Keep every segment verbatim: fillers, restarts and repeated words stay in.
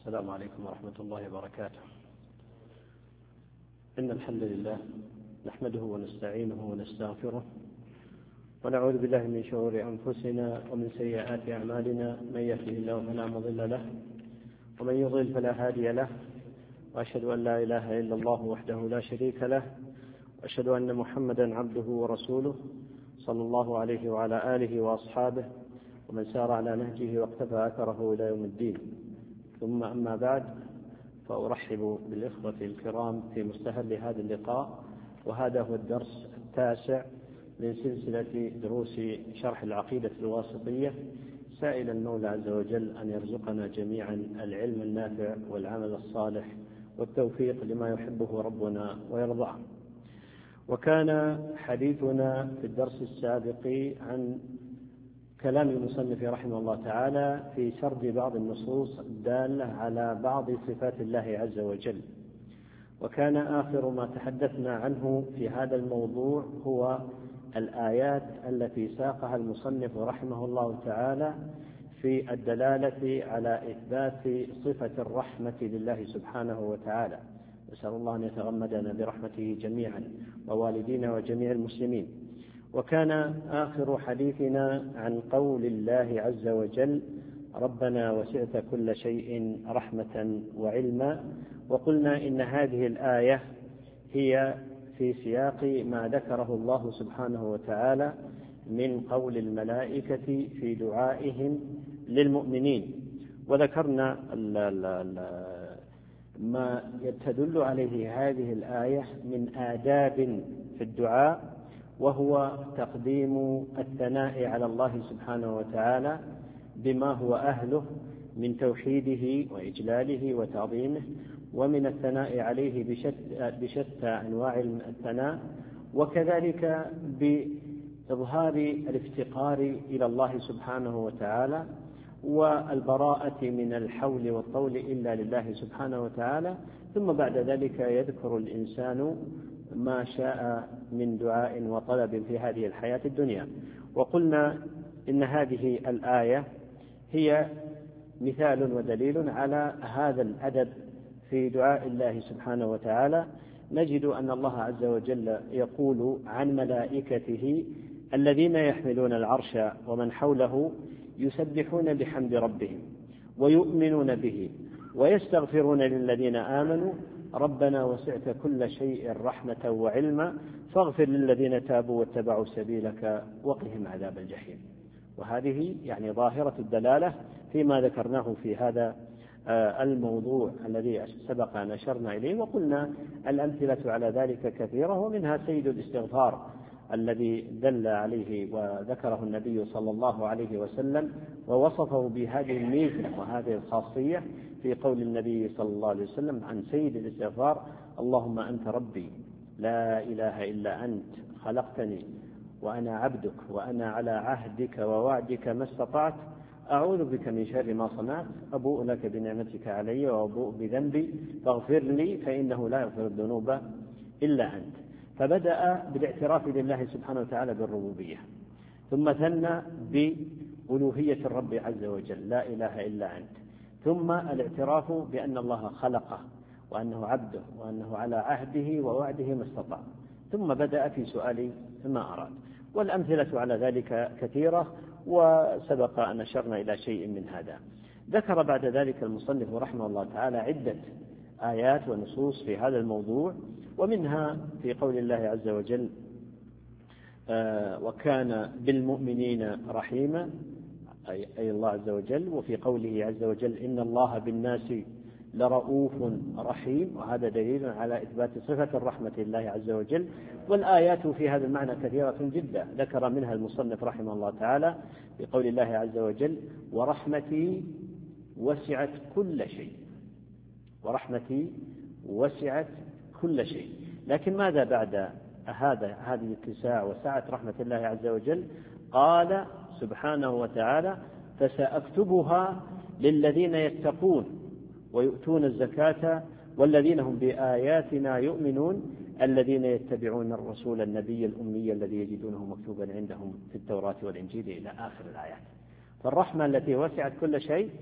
السلام عليكم ورحمة الله وبركاته. إن الحمد لله نحمده ونستعينه ونستغفره ونعوذ بالله من شرور أنفسنا ومن سيئات أعمالنا، من يهده الله فلا مضل له ومن يضلل فلا هادي له، وأشهد أن لا إله إلا الله وحده لا شريك له، وأشهد أن محمدا عبده ورسوله صلى الله عليه وعلى آله وأصحابه ومن سار على نهجه واقتفى أثره إلى يوم الدين. ثم أما بعد، فأرحب بالإخوة الكرام في مستهل هذا اللقاء، وهذا هو الدرس التاسع من سلسلة دروس شرح العقيدة الواسطية، سائلا المولى عز وجل أن يرزقنا جميعا العلم النافع والعمل الصالح والتوفيق لما يحبه ربنا ويرضاه. وكان حديثنا في الدرس السابق عن كلام المصنف رحمه الله تعالى في سرد بعض النصوص الدالة على بعض صفات الله عز وجل، وكان آخر ما تحدثنا عنه في هذا الموضوع هو الآيات التي ساقها المصنف رحمه الله تعالى في الدلالة على إثبات صفة الرحمة لله سبحانه وتعالى. نسأل الله أن يتغمدنا برحمته جميعا ووالدينا وجميع المسلمين. وكان آخر حديثنا عن قول الله عز وجل: ربنا وسعت كل شيء رحمة وعلما. وقلنا إن هذه الآية هي في سياق ما ذكره الله سبحانه وتعالى من قول الملائكة في دعائهم للمؤمنين، وذكرنا ال ال ال ما تدل عليه هذه الآية من آداب في الدعاء، وهو تقديم الثناء على الله سبحانه وتعالى بما هو أهله من توحيده وإجلاله وتعظيمه، ومن الثناء عليه بشتى, بشتى أنواع الثناء، وكذلك بإظهار الافتقار إلى الله سبحانه وتعالى والبراءة من الحول والطول إلا لله سبحانه وتعالى. ثم بعد ذلك يذكر الإنسان ما شاء من دعاء وطلب في هذه الحياة الدنيا. وقلنا إن هذه الآية هي مثال ودليل على هذا الأدب في دعاء الله سبحانه وتعالى. نجد أن الله عز وجل يقول عن ملائكته الذين يحملون العرش ومن حوله يسبحون بحمد ربهم ويؤمنون به ويستغفرون للذين آمنوا ربنا وسعت كل شيء رحمة وعلما فاغفر للذين تابوا واتبعوا سبيلك وقهم عذاب الجحيم. وهذه يعني ظاهرة الدلالة فيما ذكرناه في هذا الموضوع الذي سبق أن أشرنا إليه. وقلنا الأمثلة على ذلك كثيرة، ومنها سيد الاستغفار الذي دل عليه وذكره النبي صلى الله عليه وسلم ووصفه بهذه الميزة وهذه الخاصية في قول النبي صلى الله عليه وسلم عن سيد الاستغفار: اللهم أنت ربي لا إله إلا أنت خلقتني وأنا عبدك وأنا على عهدك ووعدك ما استطعت أعوذ بك من شر ما صنعت أبوء لك بنعمتك علي وأبوء بذنبي فاغفر لي فإنه لا يغفر الذنوب إلا أنت. فبدأ بالاعتراف لله سبحانه وتعالى بالربوبية، ثم ثنى بألوهية الرب عز وجل لا إله إلا أنت، ثم الاعتراف بأن الله خلقه وأنه عبده وأنه على عهده ووعده ما استطاع، ثم بدأ في سؤال ما أراد. والأمثلة على ذلك كثيرة، وسبق أن أشرنا إلى شيء من هذا. ذكر بعد ذلك المصنف رحمه الله تعالى عدة آيات ونصوص في هذا الموضوع، ومنها في قول الله عز وجل: آه وكان بالمؤمنين رحيما، أي, أي الله عز وجل. وفي قوله عز وجل: إن الله بالناس لرؤوف رحيم، وهذا دليل على إثبات صفة الرحمة لله عز وجل. والآيات في هذا المعنى كثيرة جدا، ذكر منها المصنف رحمه الله تعالى في قول الله عز وجل: ورحمتي وسعت كل شيء، ورحمتي وسعت كل شيء. لكن ماذا بعد هذا هذه الاتساع وسعة رحمة الله عز وجل؟ قال سبحانه وتعالى: فسأكتبها للذين يتقون ويؤتون الزكاة والذين هم بآياتنا يؤمنون الذين يتبعون الرسول النبي الأمي الذي يجدونه مكتوبا عندهم في التوراة والإنجيل إلى آخر الآيات. فالرحمة التي وسعت كل شيء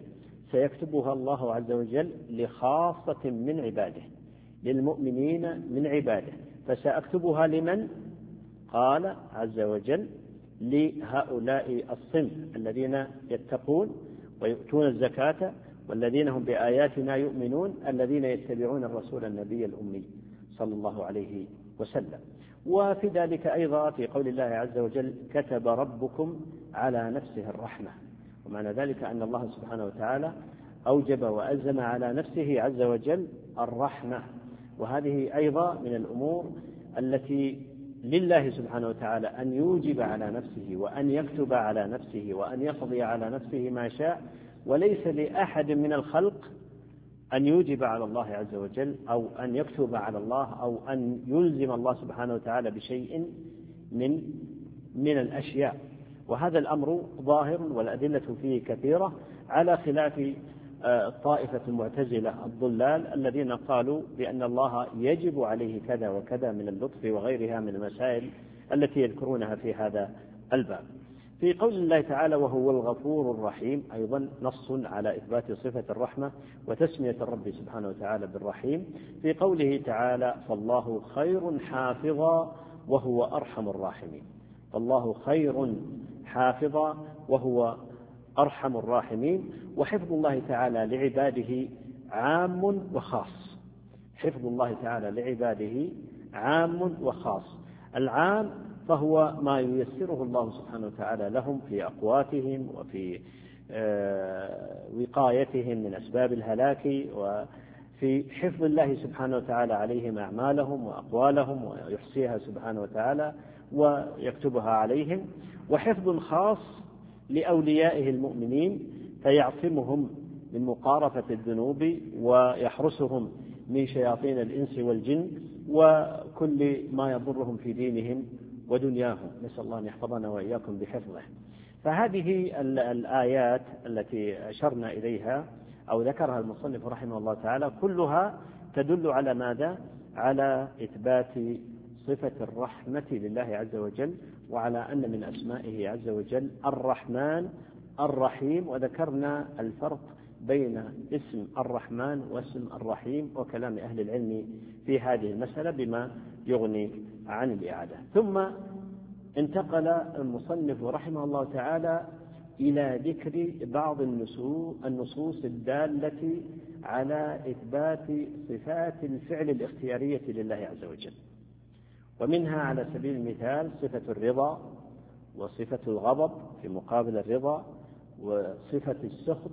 سيكتبها الله عز وجل لخاصة من عباده، للمؤمنين من عباده. فسأكتبها لمن؟ قال عز وجل لهؤلاء الصنف الذين يتقون ويؤتون الزكاة والذين هم بآياتنا يؤمنون، الذين يتبعون الرسول النبي الأمي صلى الله عليه وسلم. وفي ذلك أيضا في قول الله عز وجل كتب ربكم على نفسه الرحمة، ومعنى ذلك أن الله سبحانه وتعالى أوجب وألزم على نفسه عز وجل الرحمة، وهذه أيضا من الأمور التي لله سبحانه وتعالى أن يوجب على نفسه وأن يكتب على نفسه وأن يقضي على نفسه ما شاء، وليس لأحد من الخلق أن يوجب على الله عز وجل أو أن يكتب على الله أو أن يلزم الله سبحانه وتعالى بشيء من من الأشياء. وهذا الأمر ظاهر والأدلة فيه كثيرة، على خلاف طائفة المعتزلة الضلال الذين قالوا بأن الله يجب عليه كذا وكذا من اللطف وغيرها من المسائل التي يذكرونها في هذا الباب. في قول الله تعالى وهو الغفور الرحيم أيضا نص على إثبات صفة الرحمة وتسمية الرب سبحانه وتعالى بالرحيم. في قوله تعالى فالله خير حافظا وهو أرحم الراحمين، فالله خير حافظا وهو أرحم الراحمين. وحفظ الله تعالى لعباده عام وخاص، حفظ الله تعالى لعباده عام وخاص. العام فهو ما ييسره الله سبحانه وتعالى لهم في أقواتهم وفي وقايتهم من أسباب الهلاك، وفي حفظ الله سبحانه وتعالى عليهم أعمالهم وأقوالهم ويحصيها سبحانه وتعالى ويكتبها عليهم. وحفظ خاص لأوليائه المؤمنين فيعصمهم من مقارفة الذنوب ويحرسهم من شياطين الإنس والجن وكل ما يضرهم في دينهم ودنياهم، نسأل الله أن يحفظنا وإياكم بحفظه. فهذه الآيات التي أشرنا إليها أو ذكرها المصنف رحمه الله تعالى كلها تدل على ماذا؟ على إثبات صفة الرحمة لله عز وجل، وعلى أن من أسمائه عز وجل الرحمن الرحيم. وذكرنا الفرق بين اسم الرحمن واسم الرحيم وكلام أهل العلم في هذه المسألة بما يغني عن الإعادة. ثم انتقل المصنف رحمه الله تعالى إلى ذكر بعض النصوص الدالة على إثبات صفات الفعل الاختيارية لله عز وجل، ومنها على سبيل المثال صفة الرضا وصفة الغضب في مقابل الرضا، وصفة السخط،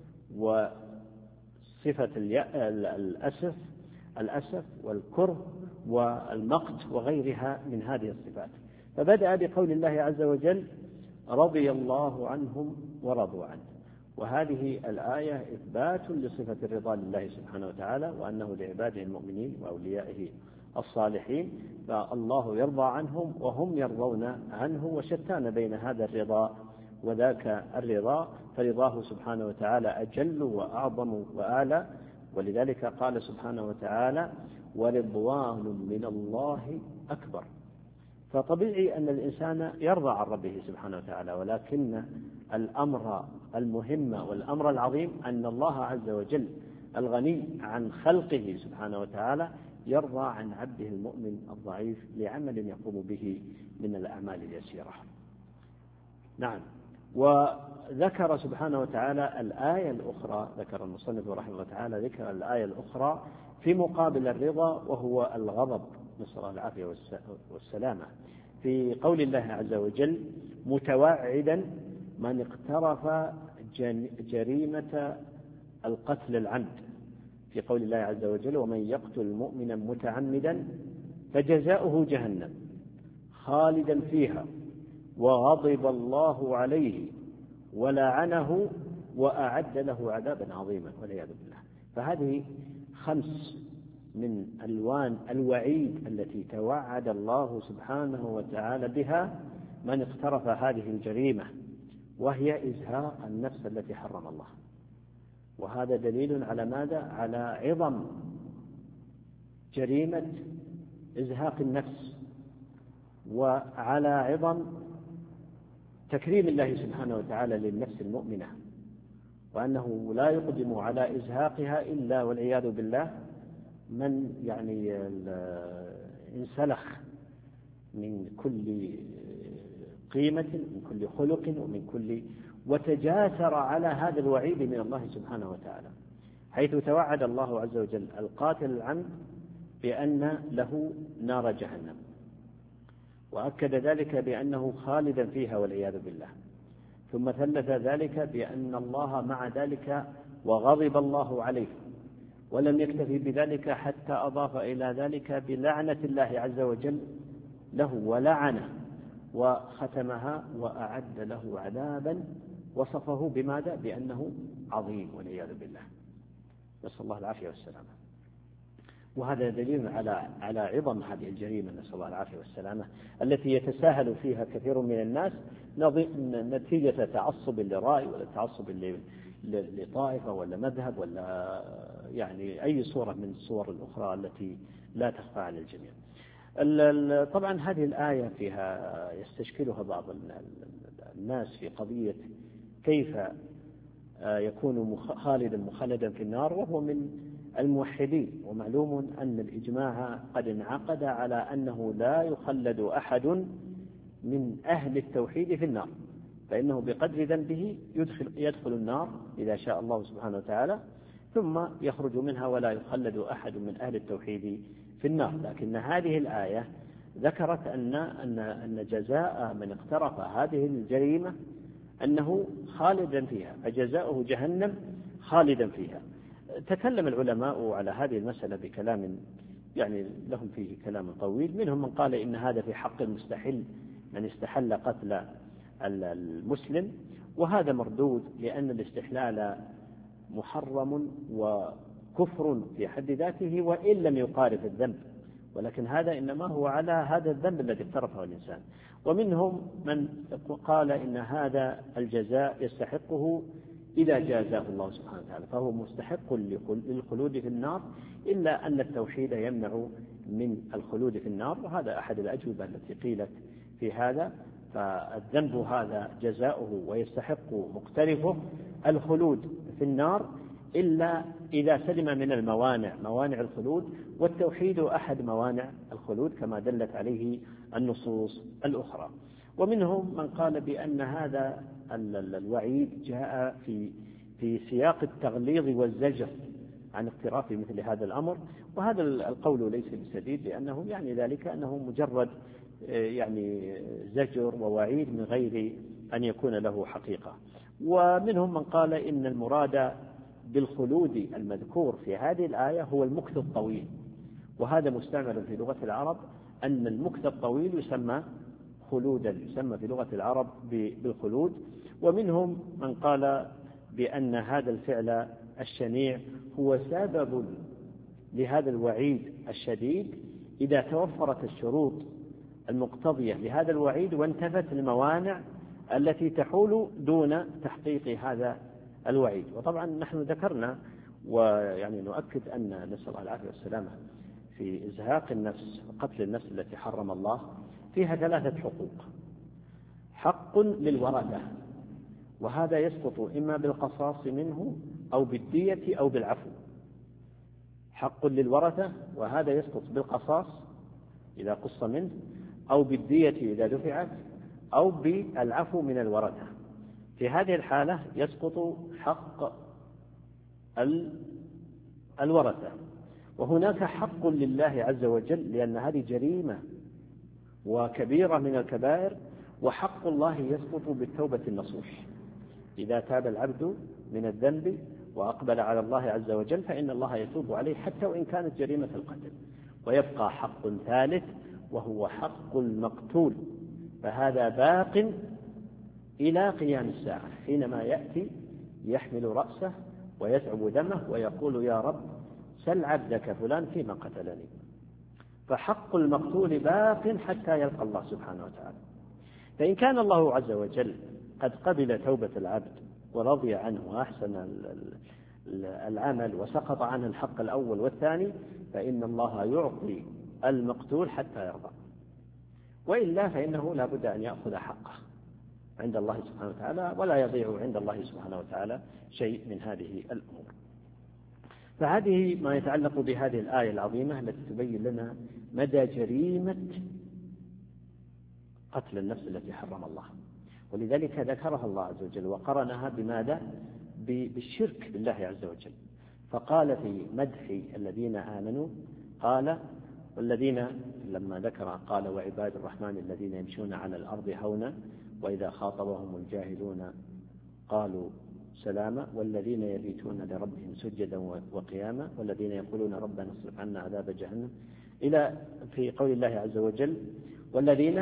وصفة الأسف الأسف والكره والمقت وغيرها من هذه الصفات. فبدأ بقول الله عز وجل رضي الله عنهم ورضوا عنه، وهذه الآية إثبات لصفة الرضا لله سبحانه وتعالى، وأنه لعباده المؤمنين وأوليائه الصالحين، فالله يرضى عنهم وهم يرضون عنه، وشتان بين هذا الرضا وذاك الرضا، فرضاه سبحانه وتعالى أجل وأعظم وأعلى. ولذلك قال سبحانه وتعالى ورضوان من الله أكبر. فطبيعي أن الإنسان يرضى عن ربه سبحانه وتعالى، ولكن الأمر المهم والأمر العظيم أن الله عز وجل الغني عن خلقه سبحانه وتعالى يرضى عن عبده المؤمن الضعيف لعمل يقوم به من الأعمال اليسيرة. نعم. وذكر سبحانه وتعالى الآية الأخرى، ذكر المصنف رحمه الله تعالى ذكر الآية الأخرى في مقابل الرضا وهو الغضب، نسأل الله العافية والسلامة، في قول الله عز وجل متوعدا من اقترف جريمة القتل العمد، في قول الله عز وجل ومن يقتل مؤمنا متعمدا فجزاؤه جهنم خالدا فيها وغضب الله عليه ولعنه وأعد له عذابا عظيما والعياذ بالله. فهذه خمس من ألوان الوعيد التي توعد الله سبحانه وتعالى بها من اقترف هذه الجريمة، وهي إزهاق النفس التي حرم الله. وهذا دليل على ماذا؟ على عظم جريمة إزهاق النفس، وعلى عظم تكريم الله سبحانه وتعالى للنفس المؤمنة، وأنه لا يقدم على إزهاقها إلا والعياذ بالله من يعني انسلخ من كل قيمة، من كل خلق، ومن كل وتجاسر على هذا الوعيد من الله سبحانه وتعالى، حيث توعد الله عز وجل القاتل العمد بأن له نار جهنم، وأكد ذلك بأنه خالدا فيها والعياذ بالله، ثم ثلث ذلك بأن الله مع ذلك وغضب الله عليه، ولم يكتفي بذلك حتى أضاف إلى ذلك بلعنة الله عز وجل له ولعنه، وختمها وأعد له عذابا وصفه بماذا؟ بأنه عظيم والعياذ بالله، نسأل الله العافية والسلامة. وهذا دليل على على عظم هذه الجريمة، نسأل الله العافية والسلامة، التي يتساهل فيها كثير من الناس نتيجة تعصب لرأي ولا تعصب لطائفة ولا مذهب ولا يعني أي صورة من الصور الأخرى التي لا تخفى على الجميع. طبعا هذه الآية فيها يستشكلها بعض الناس في قضية كيف يكون خالدا مخلدا في النار وهو من الموحدين، ومعلوم أن الإجماع قد انعقد على أنه لا يخلد أحد من أهل التوحيد في النار، فإنه بقدر ذنبه يدخل, يدخل النار إذا شاء الله سبحانه وتعالى، ثم يخرج منها ولا يخلد أحد من أهل التوحيد في النار. لكن هذه الآية ذكرت أن, أن, أن جزاء من اقترف هذه الجريمة أنه خالدا فيها، فجزاؤه جهنم خالدا فيها. تكلم العلماء على هذه المسألة بكلام يعني لهم فيه كلام طويل، منهم من قال إن هذا في حق المستحل من استحل قتل المسلم، وهذا مردود لأن الاستحلال محرم وكفر في حد ذاته وإن لم يقارف الذنب، ولكن هذا إنما هو على هذا الذنب الذي اقترفه الإنسان. ومنهم من قال إن هذا الجزاء يستحقه إذا جازاه الله سبحانه وتعالى، فهو مستحق للخلود في النار، إلا أن التوحيد يمنع من الخلود في النار، وهذا أحد الأجوبة التي قيلت في هذا. فالذنب هذا جزاؤه ويستحق مقترفه الخلود في النار إلا إذا سلم من الموانع، موانع الخلود، والتوحيد أحد موانع الخلود كما دلت عليه النصوص الأخرى. ومنهم من قال بأن هذا الوعيد جاء في في سياق التغليظ والزجر عن اقتراف مثل هذا الأمر، وهذا القول ليس بسديد، لأنه يعني ذلك أنه مجرد يعني زجر ووعيد من غير أن يكون له حقيقة. ومنهم من قال إن المراد بالخلود المذكور في هذه الآية هو المكث الطويل، وهذا مستعمل في لغة العرب، أن المكث الطويل يسمى خلودا، يسمى في لغة العرب بالخلود. ومنهم من قال بأن هذا الفعل الشنيع هو سبب لهذا الوعيد الشديد إذا توفرت الشروط المقتضية لهذا الوعيد وانتفت الموانع التي تحول دون تحقيق هذا الوعيد. وطبعا نحن ذكرنا ويعني نؤكد أن نسأل الله العافية والسلامة في إزهاق النفس وقتل النفس التي حرم الله فيها ثلاثة حقوق: حق للورثة، وهذا يسقط إما بالقصاص منه أو بالدية أو بالعفو. حق للورثة، وهذا يسقط بالقصاص إذا قص منه، أو بالدية إذا دفعت، أو بالعفو من الورثة. في هذه الحالة يسقط حق الورثة. وهناك حق لله عز وجل، لأن هذه جريمة وكبيرة من الكبائر، وحق الله يسقط بالتوبة النصوح. إذا تاب العبد من الذنب وأقبل على الله عز وجل فإن الله يتوب عليه حتى وإن كانت جريمة القتل. ويبقى حق ثالث وهو حق المقتول، فهذا باق إلى قيام الساعة، حينما يأتي يحمل رأسه ويتعب دمه ويقول: يا رب سل عبدك فلان فيما قتلني. فحق المقتول باق حتى يلقى الله سبحانه وتعالى. فإن كان الله عز وجل قد قبل توبة العبد ورضي عنه وأحسن العمل وسقط عنه الحق الأول والثاني، فإن الله يعطي المقتول حتى يرضى، وإلا فإنه لا بد أن يأخذ حقه. عند الله سبحانه وتعالى، ولا يضيع عند الله سبحانه وتعالى شيء من هذه الأمور. فهذه ما يتعلق بهذه الآية العظيمة التي تبين لنا مدى جريمة قتل النفس التي حرم الله، ولذلك ذكرها الله عز وجل وقرنها بماذا؟ بالشرك بالله عز وجل. فقال في مدح الذين آمنوا قال والذين لما ذكر قال وعباد الرحمن الذين يمشون على الأرض هونا وإذا خاطبهم الجاهلون قالوا سلاما والذين يبيتون لربهم سجدا وقياما والذين يقولون ربنا اصرف عنا عذاب جهنم، إلى في قول الله عز وجل والذين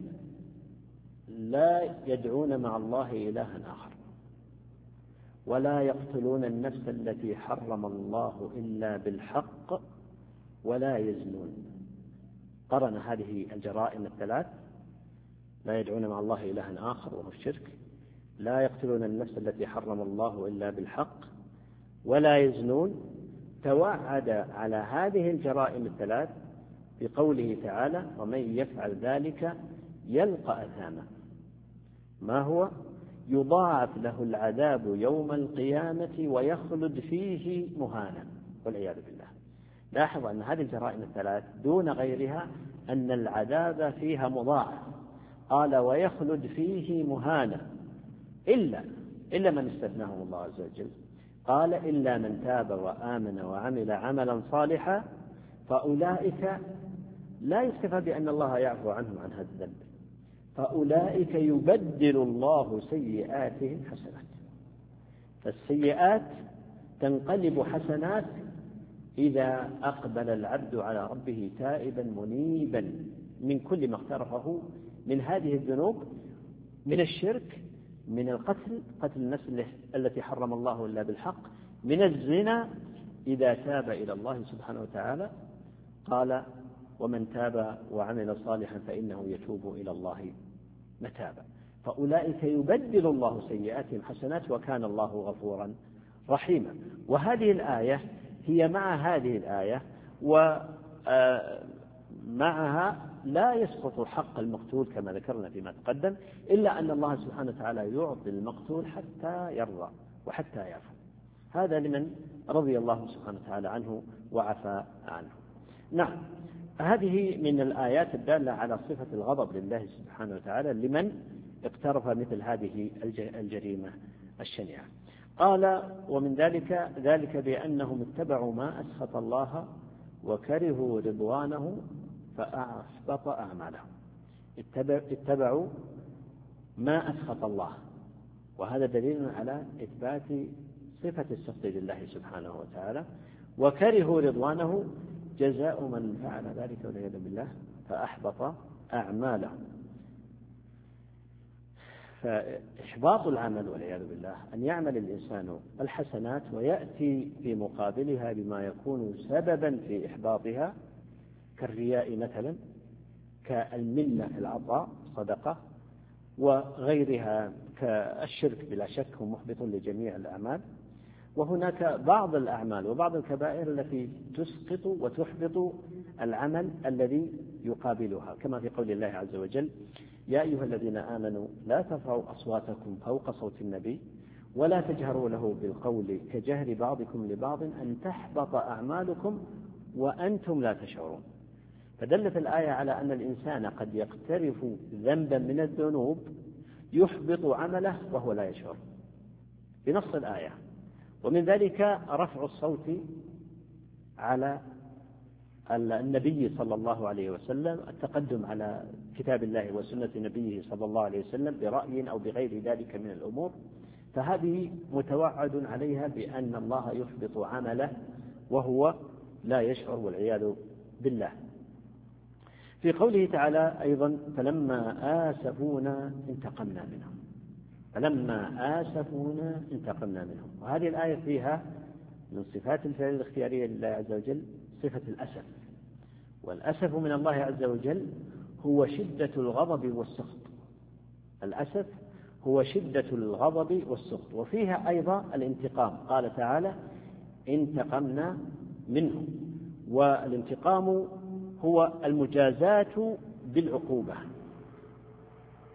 لا يدعون مع الله إلها آخر ولا يقتلون النفس التي حرم الله إلا بالحق ولا يزنون. قرن هذه الجرائم الثلاث: لا يدعون مع الله إلها آخر وهو الشرك، لا يقتلون النفس التي حرم الله إلا بالحق، ولا يزنون. توعد على هذه الجرائم الثلاث بقوله تعالى ومن يفعل ذلك يلقى أثاما. ما هو؟ يضاعف له العذاب يوم القيامة ويخلد فيه مهانا والعياذ بالله. لاحظ أن هذه الجرائم الثلاث دون غيرها أن العذاب فيها مضاعف. قال ويخلد فيه مهانا إلا إلا من استثناه الله عز وجل. قال إلا من تاب وآمن وعمل عملا صالحا فأولئك لا يكتفى بأن الله يعفو عنهم عن هذا الذنب، فأولئك يبدل الله سيئاتهم حسنات. فالسيئات تنقلب حسنات إذا أقبل العبد على ربه تائبا منيبا من كل ما اقترفه من هذه الذنوب، من الشرك، من القتل قتل النفس التي حرم الله إلا بالحق، من الزنا إذا تاب إلى الله سبحانه وتعالى. قال ومن تاب وعمل صالحا فإنه يتوب إلى الله متابا. فأولئك يبدل الله سيئاتهم حسنات وكان الله غفورا رحيما. وهذه الآية هي مع هذه الآية ومعها لا يسقط حق المقتول كما ذكرنا فيما تقدم، إلا أن الله سبحانه وتعالى يعطي المقتول حتى يرضى وحتى يعفو. هذا لمن رضي الله سبحانه وتعالى عنه وعفى عنه. نعم، هذه من الآيات الدالة على صفة الغضب لله سبحانه وتعالى لمن اقترف مثل هذه الجريمة الشنيعة. قال ومن ذلك ذلك بأنهم اتبعوا ما أسخط الله وكرهوا رضوانه فأحبط أعمالهم. اتبعوا ما أسخط الله، وهذا دليل على إثبات صفة السخط لله سبحانه وتعالى. وكرهوا رضوانه جزاء من فعل ذلك والعياذ بالله فأحبط أعمالهم. فإحباط العمل والعياذ بالله أن يعمل الإنسان الحسنات ويأتي في مقابلها بما يكون سببا في إحباطها كالرياء مثلا، كالمنة في العطاء صدقة، وغيرها كالشرك بلا شك هو محبط لجميع الأعمال. وهناك بعض الأعمال وبعض الكبائر التي تسقط وتحبط العمل الذي يقابلها، كما في قول الله عز وجل يا أيها الذين آمنوا لا ترفعوا أصواتكم فوق صوت النبي ولا تجهروا له بالقول كجهر بعضكم لبعض أن تحبط أعمالكم وأنتم لا تشعرون. فدلت الآية على أن الإنسان قد يقترف ذنبا من الذنوب يحبط عمله وهو لا يشعر بنص الآية. ومن ذلك رفع الصوت على النبي صلى الله عليه وسلم، التقدم على كتاب الله وسنة نبيه صلى الله عليه وسلم برأي أو بغير ذلك من الأمور، فهذه متوعد عليها بأن الله يحبط عمله وهو لا يشعر والعياذ بالله. في قوله تعالى أيضا فلما آسفونا انتقمنا منهم، فلما آسفونا انتقمنا منهم. وهذه الآية فيها من صفات الفعل الاختيارية لله عز وجل صفة الأسف، والأسف من الله عز وجل هو شدة الغضب والسخط. الأسف هو شدة الغضب والسخط، وفيها أيضا الانتقام. قال تعالى انتقمنا منهم، والانتقام هو المجازاة بالعقوبة،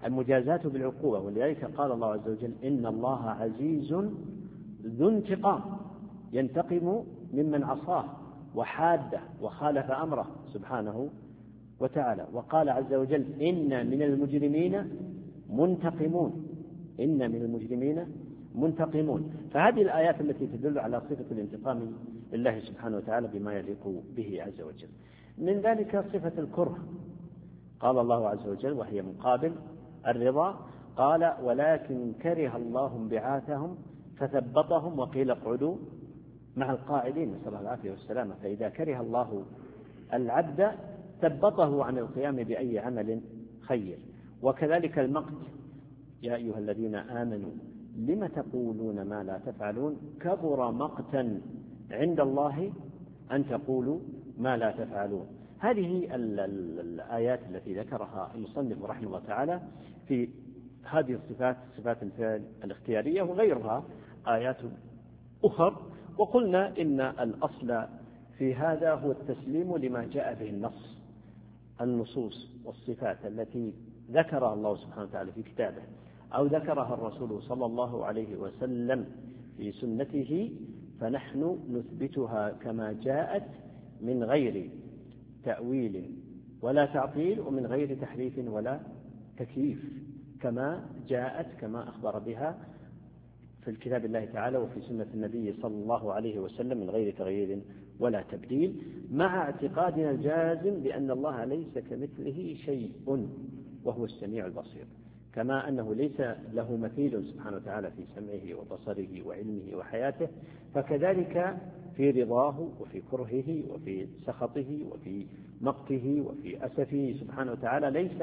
المجازات بالعقوبة. ولذلك قال الله عز وجل إن الله عزيز ذو انتقام ينتقم ممن عصاه وحاده وخالف أمره سبحانه وتعالى. وقال عز وجل إن من المجرمين منتقمون، إن من المجرمين منتقمون. فهذه الآيات التي تدل على صفة الانتقام لله سبحانه وتعالى بما يليق به عز وجل. من ذلك صفة الكره، قال الله عز وجل وهي مقابل الرضا، قال ولكن كره الله انبعاثهم فثبطهم وقيل اقعدوا مع القاعدين، نسأل الله العافية والسلامة. فإذا كره الله العبد ثبطه عن القيام بأي عمل خير. وكذلك المقت، يا أيها الذين آمنوا لم تقولون ما لا تفعلون كبر مقتا عند الله أن تقولوا ما لا تفعلون. هذه الآيات التي ذكرها المصنف رحمه الله تعالى في هذه الصفات، صفات الفعل الاختيارية وغيرها آيات أخرى. وقلنا إن الأصل في هذا هو التسليم لما جاء به النص، النصوص والصفات التي ذكرها الله سبحانه وتعالى في كتابه أو ذكرها الرسول صلى الله عليه وسلم في سنته، فنحن نثبتها كما جاءت من غير تأويل ولا تعطيل ومن غير تحريف ولا تكييف، كما جاءت كما أخبر بها في الكتاب الله تعالى وفي سنة النبي صلى الله عليه وسلم من غير تغيير ولا تبديل، مع اعتقادنا الجازم بأن الله ليس كمثله شيء وهو السميع البصير، كما أنه ليس له مثيل سبحانه وتعالى في سمعه وبصره وعلمه وحياته، فكذلك في رضاه وفي كرهه وفي سخطه وفي مقته وفي أسفه سبحانه وتعالى ليس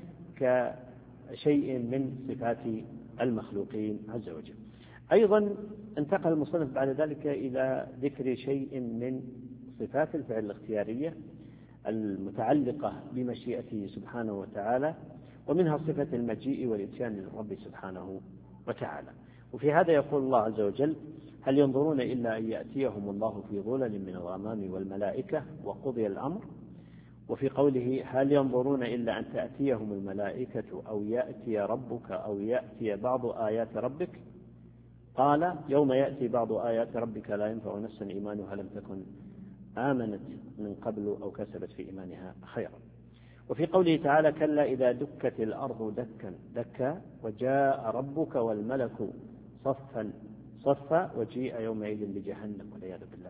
كشيء من صفات المخلوقين عز وجل. أيضا انتقل المصنف بعد ذلك إلى ذكر شيء من صفات الفعل الاختيارية المتعلقة بمشيئته سبحانه وتعالى، ومنها صفة المجيء والإتيان للرب سبحانه وتعالى. وفي هذا يقول الله عز وجل هل ينظرون إلا أن يأتيهم الله في ظلل من الغمام والملائكة وقضي الأمر. وفي قوله هل ينظرون إلا أن تأتيهم الملائكة أو يأتي ربك أو يأتي بعض آيات ربك، قال يوم يأتي بعض آيات ربك لا ينفع نفسا إيمانها لم تكن آمنت من قبل أو كسبت في إيمانها خيرا. وفي قوله تعالى كلا إذا دكت الأرض دكا دكا وجاء ربك والملك صفا صفا وجيء يومئذ بجهنم والعياذ بالله.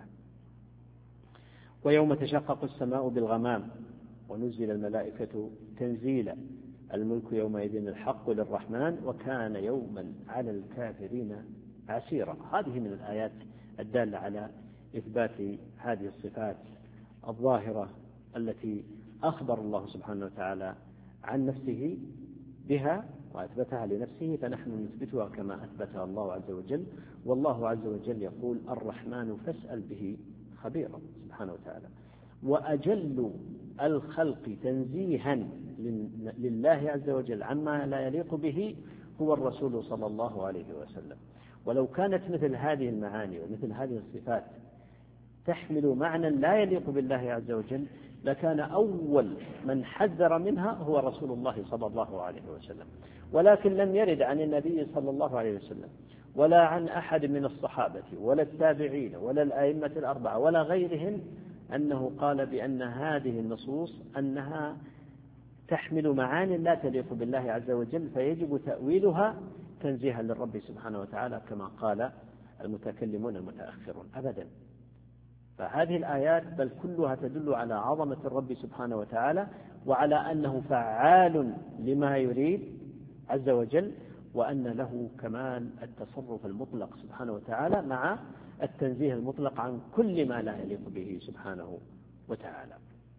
ويوم تشقق السماء بالغمام ونزل الملائكة تنزيلا الملك يومئذ الحق للرحمن وكان يوما على الكافرين عسيرا. هذه من الآيات الدالة على إثبات هذه الصفات الظاهرة التي أخبر الله سبحانه وتعالى عن نفسه بها وأثبتها لنفسه، فنحن نثبتها كما أثبتها الله عز وجل. والله عز وجل يقول الرحمن فاسأل به خبيرا سبحانه وتعالى. وأجل الخلق تنزيها لله عز وجل عما لا يليق به هو الرسول صلى الله عليه وسلم. ولو كانت مثل هذه المعاني ومثل هذه الصفات تحمل معنى لا يليق بالله عز وجل لكان أول من حذر منها هو رسول الله صلى الله عليه وسلم. ولكن لم يرد عن النبي صلى الله عليه وسلم ولا عن أحد من الصحابة ولا التابعين ولا الأئمة الأربعة ولا غيرهم أنه قال بأن هذه النصوص أنها تحمل معاني لا تليق بالله عز وجل فيجب تأويلها تنزيها للرب سبحانه وتعالى كما قال المتكلمون المتأخرون أبدا. فهذه الآيات بل كلها تدل على عظمة الرب سبحانه وتعالى وعلى أنه فعال لما يريد عز وجل، وأن له كمال التصرف المطلق سبحانه وتعالى مع التنزيه المطلق عن كل ما لا يليق به سبحانه وتعالى.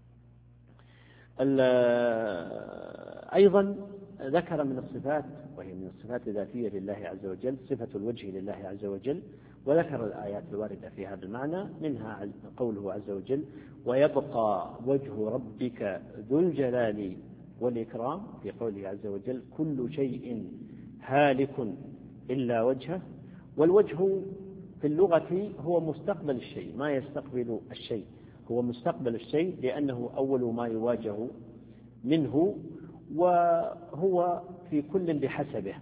أيضا ذكر من الصفات وهي من الصفات الذاتية لله عز وجل صفة الوجه لله عز وجل، وذكر الآيات الواردة في هذا المعنى، منها قوله عز وجل ويبقى وجه ربك ذو الجلال والإكرام، في قوله عز وجل كل شيء هالك إلا وجهه. والوجه في اللغة هو مستقبل الشيء، ما يستقبل الشيء، هو مستقبل الشيء لأنه أول ما يواجه منه، وهو في كل بحسبه.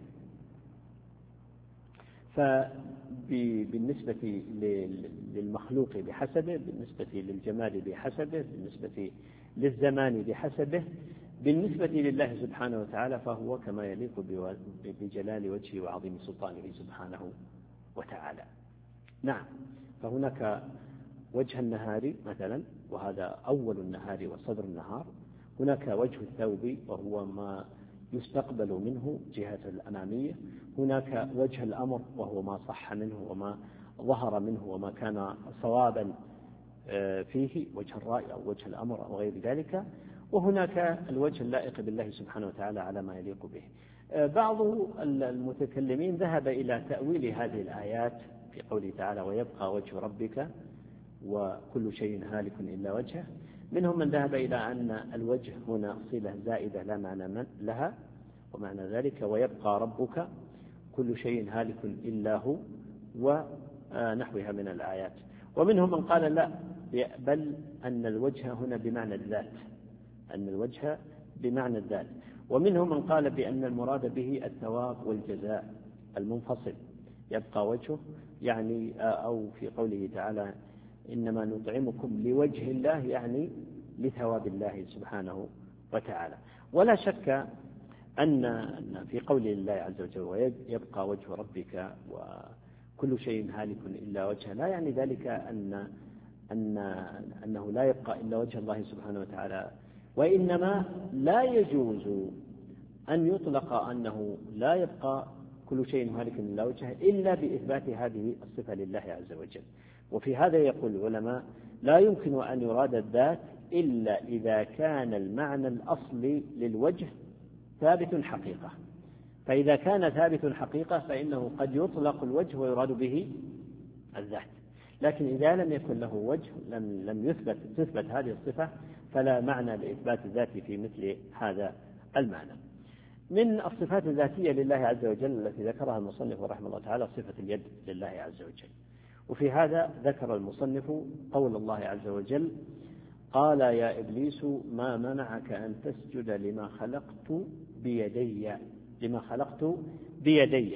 فبالنسبة للمخلوق بحسبه، بالنسبة للجمال بحسبه، بالنسبة للزمان بحسبه، بالنسبة لله سبحانه وتعالى فهو كما يليق بجلال وجهه وعظيم سلطانه سبحانه وتعالى. نعم، فهناك وجه النهار مثلا، وهذا أول النهار وصدر النهار. هناك وجه الثوب وهو ما يستقبل منه جهة الأمامية. هناك وجه الأمر وهو ما صح منه وما ظهر منه وما كان صوابا فيه، وجه الرأي أو وجه الأمر أو غير ذلك. وهناك الوجه اللائق بالله سبحانه وتعالى على ما يليق به. بعض المتكلمين ذهب إلى تأويل هذه الآيات في قوله تعالى ويبقى وجه ربك وكل شيء هالك إلا وجهه. منهم من ذهب إلى أن الوجه هنا صلة زائدة لا معنى لها، ومعنى ذلك ويبقى ربك كل شيء هالك إلا هو ونحوها من الآيات. ومنهم من قال لا، بل أن الوجه هنا بمعنى الذات، أن الوجه بمعنى الذات. ومنهم من قال بأن المراد به الثواب والجزاء المنفصل، يبقى وجهه يعني، أو في قوله تعالى إنما نطعمكم لوجه الله، يعني لثواب الله سبحانه وتعالى. ولا شك أن في قول الله عز وجل ويبقى وجه ربك وكل شيء هالك إلا وجهه، لا يعني ذلك أن أن أنه لا يبقى إلا وجه الله سبحانه وتعالى، وإنما لا يجوز أن يطلق أنه لا يبقى كل شيء هالك إلا وجهه إلا بإثبات هذه الصفة لله عز وجل. وفي هذا يقول العلماء لا يمكن أن يراد الذات إلا إذا كان المعنى الأصلي للوجه ثابت حقيقة. فإذا كان ثابت حقيقة فإنه قد يطلق الوجه ويراد به الذات، لكن إذا لم يكن له وجه لم لم يثبت تثبت هذه الصفة، فلا معنى لإثبات الذات في مثل هذا المعنى. من الصفات الذاتية لله عز وجل التي ذكرها المصنف رحمه الله تعالى صفة اليد لله عز وجل. وفي هذا ذكر المصنف قول الله عز وجل قال يا إبليس ما منعك أن تسجد لما خلقت بيدي لما خلقت بيدي.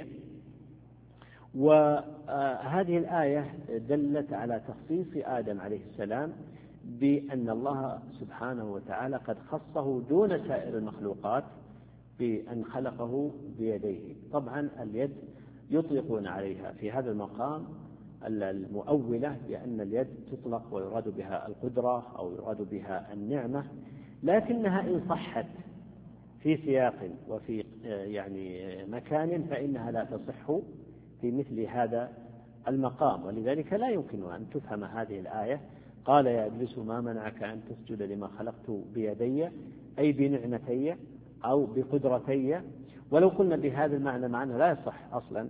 وهذه الآية دلت على تخصيص آدم عليه السلام بأن الله سبحانه وتعالى قد خصه دون سائر المخلوقات بأن خلقه بيديه. طبعا اليد يطلقون عليها في هذا المقام المؤولة بأن اليد تطلق ويراد بها القدرة أو يراد بها النعمة، لكنها إن صحت في سياق وفي يعني مكان فإنها لا تصح في مثل هذا المقام. ولذلك لا يمكن أن تفهم هذه الآية قال يا إبليس ما منعك أن تسجد لما خلقت بيدي أي بنعمتي أو بقدرتي، ولو قلنا بهذا المعنى معنى لا يصح أصلا،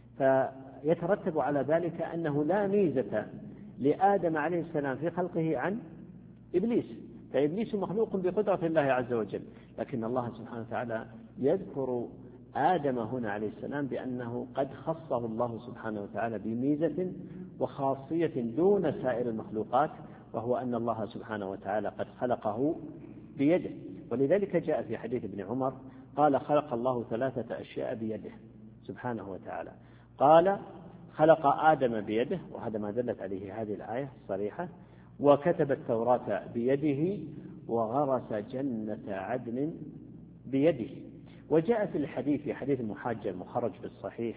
فيترتب على ذلك أنه لا ميزة لآدم عليه السلام في خلقه عن إبليس، فإبليس مخلوق بقدرة الله عز وجل، لكن الله سبحانه وتعالى يذكر آدم هنا عليه السلام بأنه قد خصه الله سبحانه وتعالى بميزة وخاصية دون سائر المخلوقات، وهو أن الله سبحانه وتعالى قد خلقه بيده. ولذلك جاء في حديث ابن عمر قال خلق الله ثلاثة أشياء بيده سبحانه وتعالى. قال خلق آدم بيده، وهذا ما دلت عليه هذه الآية الصريحة، وكتب التوراة بيده، وغرس جنة عدن بيده. وجاء في الحديث في حديث المحاجة المخرج في الصحيح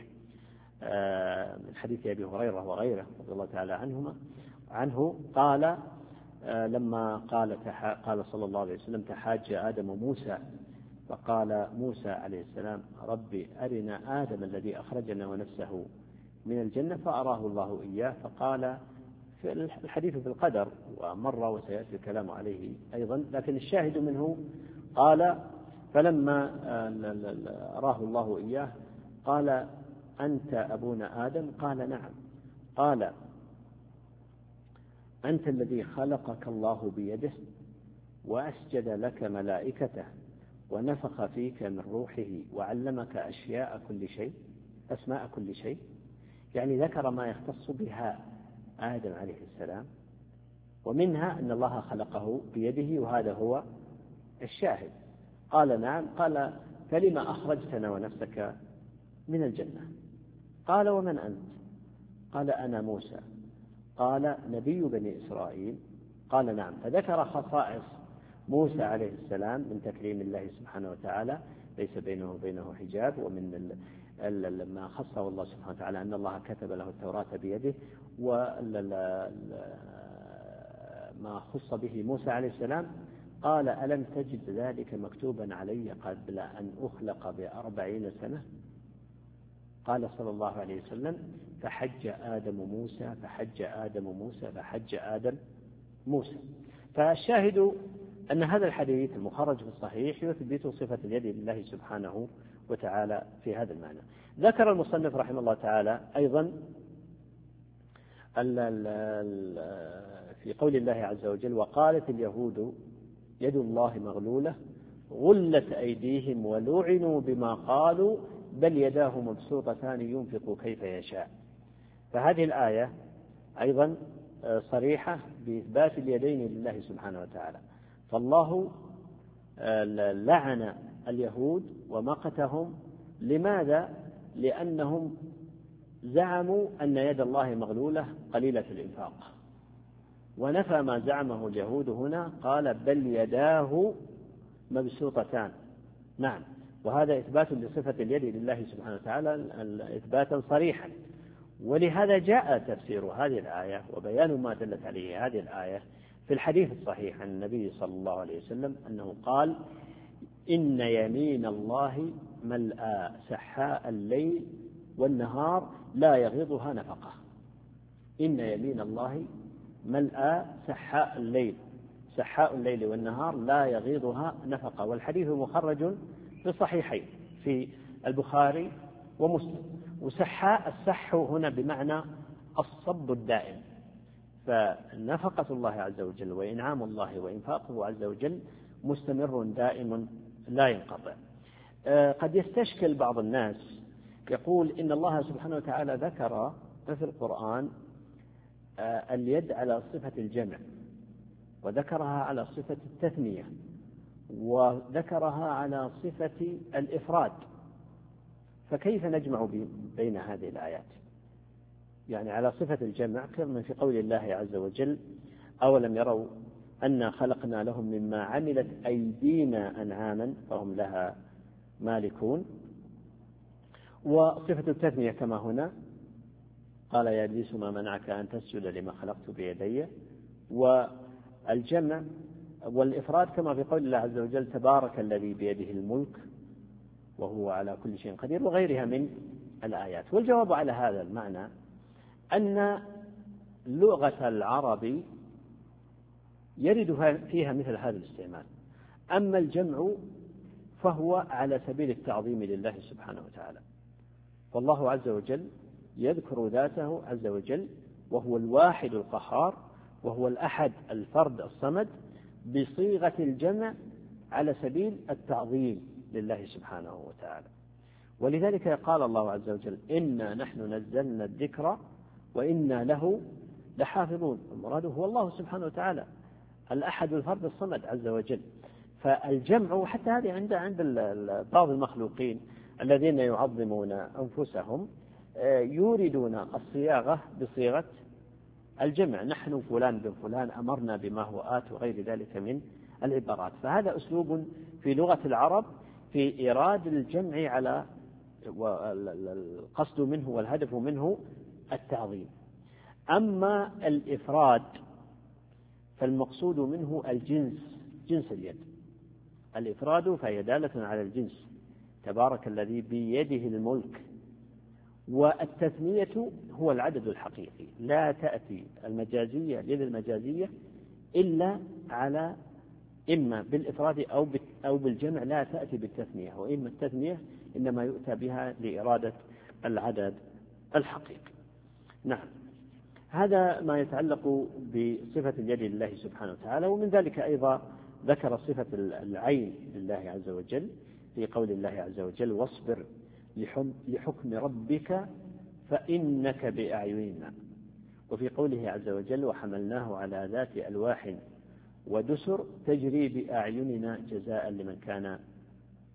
من حديث أبي هريرة وغيره رضي الله تعالى عنهما عنه قال لما قال قال صلى الله عليه وسلم تحاج آدم موسى، فقال موسى عليه السلام ربي أرنا آدم الذي أخرجنا ونفسه من الجنة، فأراه الله إياه. فقال في الحديث في القدر ومر وسيأتي الكلام عليه أيضا، لكن الشاهد منه قال فلما أراه الله إياه قال أنت أبونا آدم؟ قال نعم. قال أنت الذي خلقك الله بيده وأسجد لك ملائكته ونفخ فيك من روحه وعلمك أشياء كل شيء أسماء كل شيء. يعني ذكر ما يختص بها آدم عليه السلام، ومنها أن الله خلقه بيده، وهذا هو الشاهد. قال نعم. قال فلما أخرجتنا ونفسك من الجنة؟ قال ومن أنت؟ قال أنا موسى. قال نبي بني إسرائيل؟ قال نعم. فذكر خصائص موسى عليه السلام من تكريم الله سبحانه وتعالى، ليس بينه وبينه حجاب، ومن ما خصه الله سبحانه وتعالى أن الله كتب له التوراة بيده، وما خص به موسى عليه السلام. قال ألم تجد ذلك مكتوبا علي قبل أن أخلق بأربعين سنة؟ قال صلى الله عليه وسلم فحج آدم موسى فحج آدم موسى فحج آدم موسى. فالشاهد أن هذا الحديث المخرج في الصحيح يثبت صفة اليد لله سبحانه وتعالى في هذا المعنى. ذكر المصنف رحمه الله تعالى أيضا في قول الله عز وجل وقالت اليهود يد الله مغلولة غلت أيديهم ولعنوا بما قالوا بل يداه مبسوطتان ينفق كيف يشاء. فهذه الآية أيضا صريحة بإثبات اليدين لله سبحانه وتعالى. فالله لعن اليهود ومقتهم. لماذا؟ لأنهم زعموا أن يد الله مغلولة قليلة الإنفاق، ونفى ما زعمه اليهود هنا، قال بل يداه مبسوطتان. نعم، وهذا إثبات لصفة اليد لله سبحانه وتعالى إثباتا صريحا. ولهذا جاء تفسير هذه الآية وبيان ما دلت عليه هذه الآية في الحديث الصحيح عن النبي صلى الله عليه وسلم أنه قال إن يمين الله ملأى سحاء الليل والنهار لا يغيضها نفقة. إن يمين الله ملأى سحاء الليل، سحاء الليل والنهار لا يغيضها نفقة. والحديث مخرج في الصحيحين في البخاري ومسلم. وسحاء السح هنا بمعنى الصب الدائم، فنفقة الله عز وجل وإنعام الله وإنفاقه عز وجل مستمر دائم لا ينقطع. قد يستشكل بعض الناس يقول إن الله سبحانه وتعالى ذكر في القرآن اليد على صفة الجمع، وذكرها على صفة التثنية، وذكرها على صفة الإفراد، فكيف نجمع بين هذه الآيات؟ يعني على صفة الجمع كما في قول الله عز وجل أولم يروا أنا خلقنا لهم مما عملت أيدينا أنعاما فهم لها مالكون. وصفة التثنية كما هنا قال يا إبليس ما منعك أن تسجد لما خلقت بيدي. والجمع والإفراد كما في قول الله عز وجل تبارك الذي بيده الملك وهو على كل شيء قدير، وغيرها من الآيات. والجواب على هذا المعنى أن لغة العرب يرد فيها مثل هذا الاستعمال. أما الجمع فهو على سبيل التعظيم لله سبحانه وتعالى، والله عز وجل يذكر ذاته عز وجل وهو الواحد القهار وهو الأحد الفرد الصمد بصيغة الجمع على سبيل التعظيم لله سبحانه وتعالى. ولذلك قال الله عز وجل إنا نحن نزلنا الذكر وإنا له لحافظون. المراد هو الله سبحانه وتعالى الأحد الفرد الصمد عز وجل. فالجمع حتى هذه عند عند بعض المخلوقين الذين يعظمون أنفسهم يوردون الصياغة بصيغة الجمع، نحن فلان بن فلان أمرنا بما هو آت وغير ذلك من العبارات. فهذا أسلوب في لغة العرب في إيراد الجمع على القصد منه والهدف منه التعظيم. أما الإفراد فالمقصود منه الجنس، جنس اليد. الإفراد فهي دالة على الجنس تبارك الذي بيده الملك. والتثنية هو العدد الحقيقي، لا تأتي المجازية اليد المجازية إلا على إما بالإفراد أو أو بالجمع، لا تأتي بالتثنية. وإما التثنية إنما يؤتى بها لإرادة العدد الحقيقي. نعم، هذا ما يتعلق بصفة اليد لله سبحانه وتعالى. ومن ذلك أيضا ذكر صفة العين لله عز وجل في قول الله عز وجل واصبر لحكم ربك فإنك بأعيننا. وفي قوله عز وجل وحملناه على ذات ألواح ودسر تجري بأعيننا جزاء لمن كان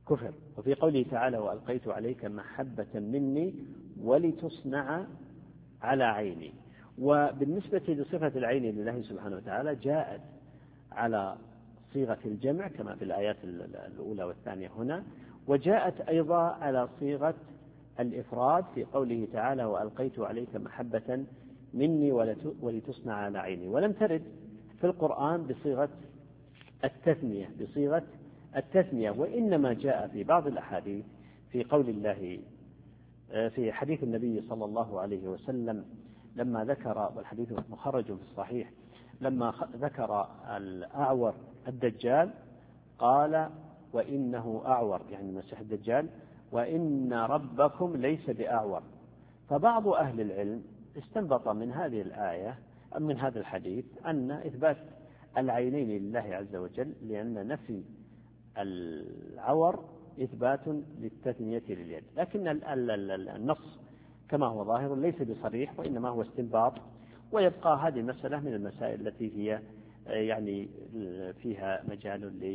كفر. وفي قوله تعالى وألقيت عليك محبة مني ولتصنع على عيني. وبالنسبة لصفة العين لله سبحانه وتعالى جاءت على صيغة الجمع كما في الآيات الأولى والثانية هنا، وجاءت أيضا على صيغة الإفراد في قوله تعالى وألقيت عليك محبة مني ولتصنع على عيني. ولم ترد في القرآن بصيغة التثنية بصيغة التثنية وإنما جاء في بعض الأحاديث في قول الله في حديث النبي صلى الله عليه وسلم لما ذكر، والحديث مخرج في الصحيح، لما ذكر الأعور الدجال قال وإنه أعور، يعني المسيح الدجال، وإن ربكم ليس بأعور. فبعض أهل العلم استنبط من هذه الآية أم من هذا الحديث أن إثبات العينين لله عز وجل، لأن نفي العور إثبات للتثنية لليد، لكن النص كما هو ظاهر ليس بصريح وإنما هو استنباط. ويبقى هذه المسألة من المسائل التي هي يعني فيها مجال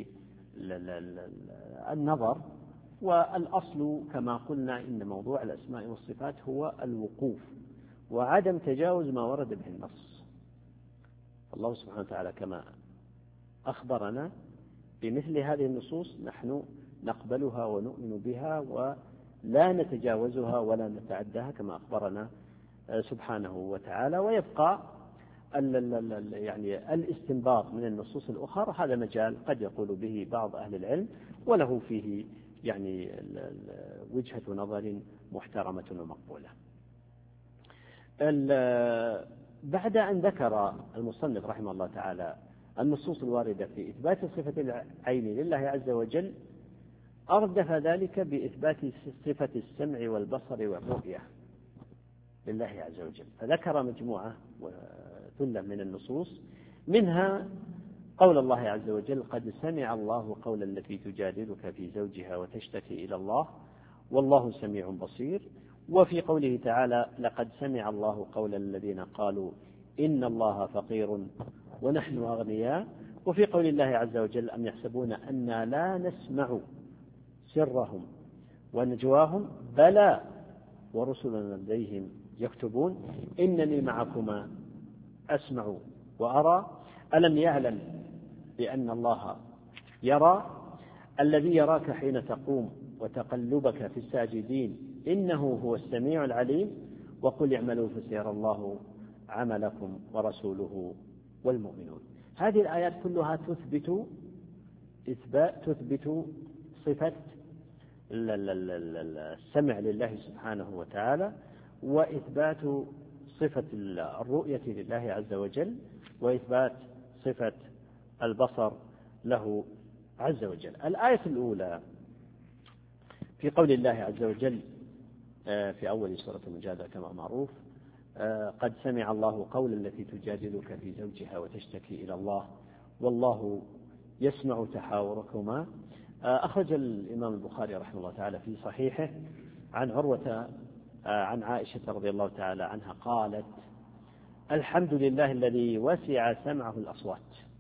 للنظر. والأصل كما قلنا إن موضوع الأسماء والصفات هو الوقوف وعدم تجاوز ما ورد به النص. الله سبحانه وتعالى كما أخبرنا بمثل هذه النصوص نحن نقبلها ونؤمن بها ولا نتجاوزها ولا نتعداها كما أخبرنا سبحانه وتعالى. ويبقى يعني الاستنباط من النصوص الأخرى هذا مجال قد يقول به بعض أهل العلم وله فيه يعني وجهة نظر محترمة ومقبولة. بعد أن ذكر المصنف رحمه الله تعالى النصوص الواردة في إثبات صفة العين لله عز وجل، أردف ذلك بإثبات صفة السمع والبصر والرؤية لله عز وجل، فذكر مجموعة وثلة من النصوص، منها قول الله عز وجل قد سمع الله قول التي تجادلك في زوجها وتشتكي إلى الله والله سميع بصير. وفي قوله تعالى لقد سمع الله قول الذين قالوا إن الله فقير ونحن أغنياء. وفي قول الله عز وجل أم يحسبون أنا لا نسمع سرهم ونجواهم بلى ورسلنا لديهم يكتبون إنني معكما أسمع وأرى ألم يعلم بأن الله يرى الذي يراك حين تقوم وتقلبك في الساجدين إنه هو السميع العليم وقل اعملوا فسيرى الله عملكم ورسوله والمؤمنون. هذه الآيات كلها تثبت إثبات تثبت صفة السمع لله سبحانه وتعالى، وإثبات صفة الرؤية لله عز وجل، وإثبات صفة البصر له عز وجل. الآية الأولى في قول الله عز وجل في أول سورة المجادلة كما معروف قد سمع الله قول التي تجادلك في زوجها وتشتكي إلى الله والله يسمع تحاوركما. أخرج الإمام البخاري رحمه الله تعالى في صحيحه عن عروة عن عائشة رضي الله تعالى عنها قالت الحمد لله الذي وسع سمعه الأصوات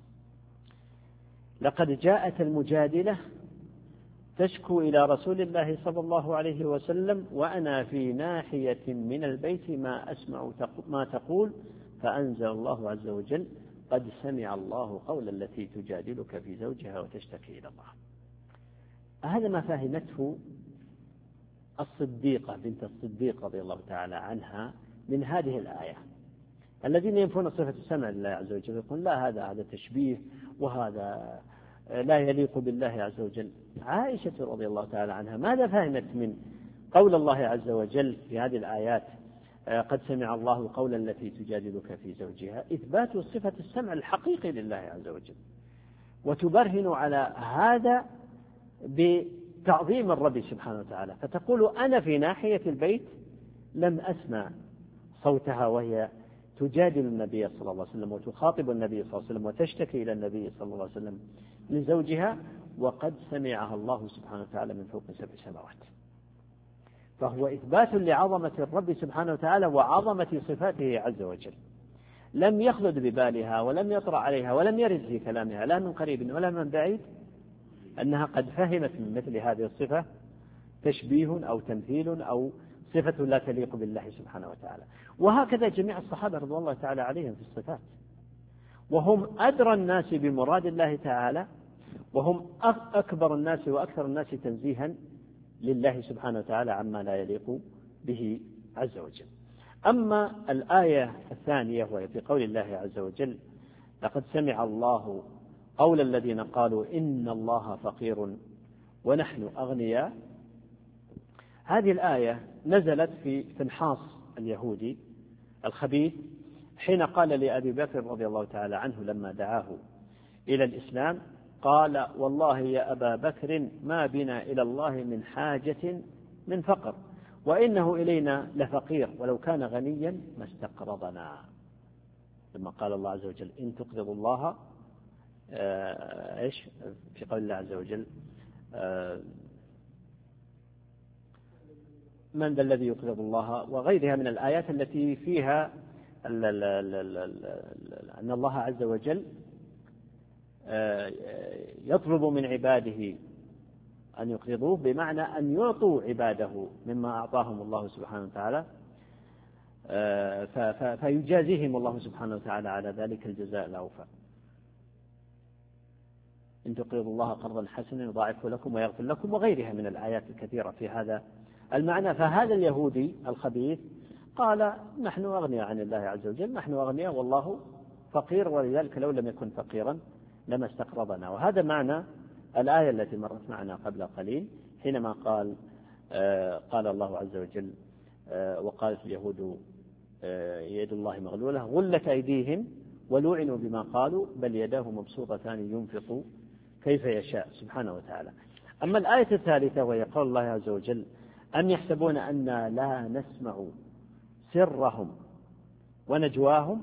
لقد جاءت المجادلة تشكو إلى رسول الله صلى الله عليه وسلم وأنا في ناحية من البيت ما أسمع ما تقول فأنزل الله عز وجل قد سمع الله قول التي تجادلك في زوجها وتشتكي إلى الله. هذا ما فهمته الصديقة بنت الصديق رضي الله تعالى عنها من هذه الآية. الذين ينفون صفة السمع لله عز وجل يقول لا هذا هذا تشبيه وهذا لا يليق بالله عز وجل. عائشة رضي الله تعالى عنها ماذا فهمت من قول الله عز وجل في هذه الآيات قد سمع الله قول التي تجادلك في زوجها؟ إثبات صفة السمع الحقيقي لله عز وجل، وتبرهن على هذا بتعظيم الرب سبحانه وتعالى، فتقول أنا في ناحية البيت لم أسمع صوتها وهي تجادل النبي صلى الله عليه وسلم وتخاطب النبي صلى الله عليه وسلم وتشتكي إلى النبي صلى الله عليه وسلم لزوجها، وقد سمعها الله سبحانه وتعالى من فوق سبع سماوات. فهو إثبات لعظمة الرب سبحانه وتعالى وعظمة صفاته عز وجل، لم يخلد ببالها ولم يطرأ عليها ولم يرد في كلامها لا من قريب ولا من بعيد أنها قد فهمت من مثل هذه الصفة تشبيه أو تمثيل أو صفة لا تليق بالله سبحانه وتعالى. وهكذا جميع الصحابة رضي الله تعالى عليهم في الصفات، وهم أدرى الناس بمراد الله تعالى، وهم أكبر الناس وأكثر الناس تنزيها لله سبحانه وتعالى عما لا يليق به عز وجل. أما الآية الثانية وهي في قول الله عز وجل: لقد سمع الله قول الذين قالوا إن الله فقير ونحن أغنياء. هذه الآية نزلت في فنحاص اليهودي الخبيث حين قال لأبي بكر رضي الله تعالى عنه لما دعاه إلى الإسلام، قال: والله يا أبا بكر ما بنا إلى الله من حاجة من فقر، وإنه إلينا لفقير، ولو كان غنيا ما استقرضنا. لما قال الله عز وجل: إن تقرضوا الله آه إيش في قول الله عز وجل: آه من ذا الذي يقرض الله، وغيرها من الآيات التي فيها أن الله عز وجل يطلب من عباده أن يقرضوه، بمعنى أن يعطوا عباده مما أعطاهم الله سبحانه وتعالى، فيجازيهم الله سبحانه وتعالى على ذلك الجزاء الأوفى. إن تقرضوا الله قرضا حسنا يضاعفه لكم ويغفر لكم، وغيرها من الآيات الكثيرة في هذا المعنى. فهذا اليهودي الخبيث قال: نحن أغنياء عن الله عز وجل، نحن أغنياء والله فقير، ولذلك لو لم يكن فقيرا لما استقرضنا. وهذا معنى الآية التي مرت معنا قبل قليل حينما قال آه قال الله عز وجل: آه وقالت اليهود آه يد الله مغلولة غلت أيديهم ولعنوا بما قالوا بل يداه مبسوطتان ينفق كيف يشاء سبحانه وتعالى. أما الآية الثالثة وهي قول الله عز وجل: أم يحسبون أننا لا نسمع سرهم ونجواهم.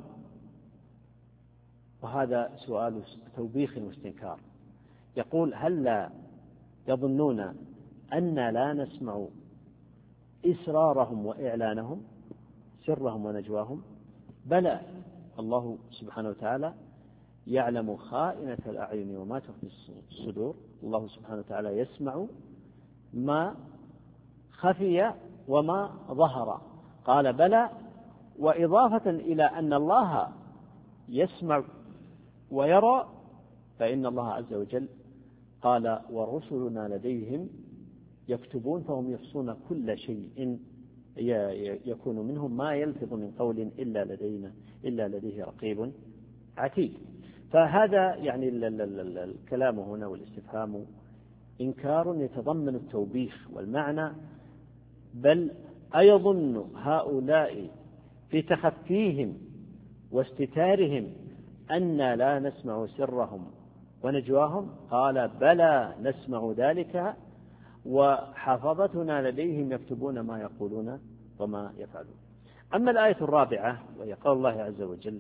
وهذا سؤال توبيخ واستنكار. يقول: هل لا يظنون أن لا نسمع إسرارهم وإعلانهم، سرهم ونجواهم؟ بلى، الله سبحانه وتعالى يعلم خائنة الأعين وما تخفي الصدور. الله سبحانه وتعالى يسمع ما خفي وما ظهر. قال: بلى، وإضافة إلى أن الله يسمع ويرى، فإن الله عز وجل قال: ورسلنا لديهم يكتبون، فهم يحصون كل شيء يكون منهم ما يلفظ من قول إلا لدينا إلا لديه رقيب عتيد. فهذا يعني الكلام هنا والاستفهام إنكار يتضمن التوبيخ والمعنى. بل أيظن هؤلاء في تخفيهم واستتارهم أن لا نسمع سرهم ونجواهم؟ قال: بلى نسمع ذلك، وحفظتنا لديهم يكتبون ما يقولون وما يفعلون. أما الآية الرابعة وهي قول الله عز وجل: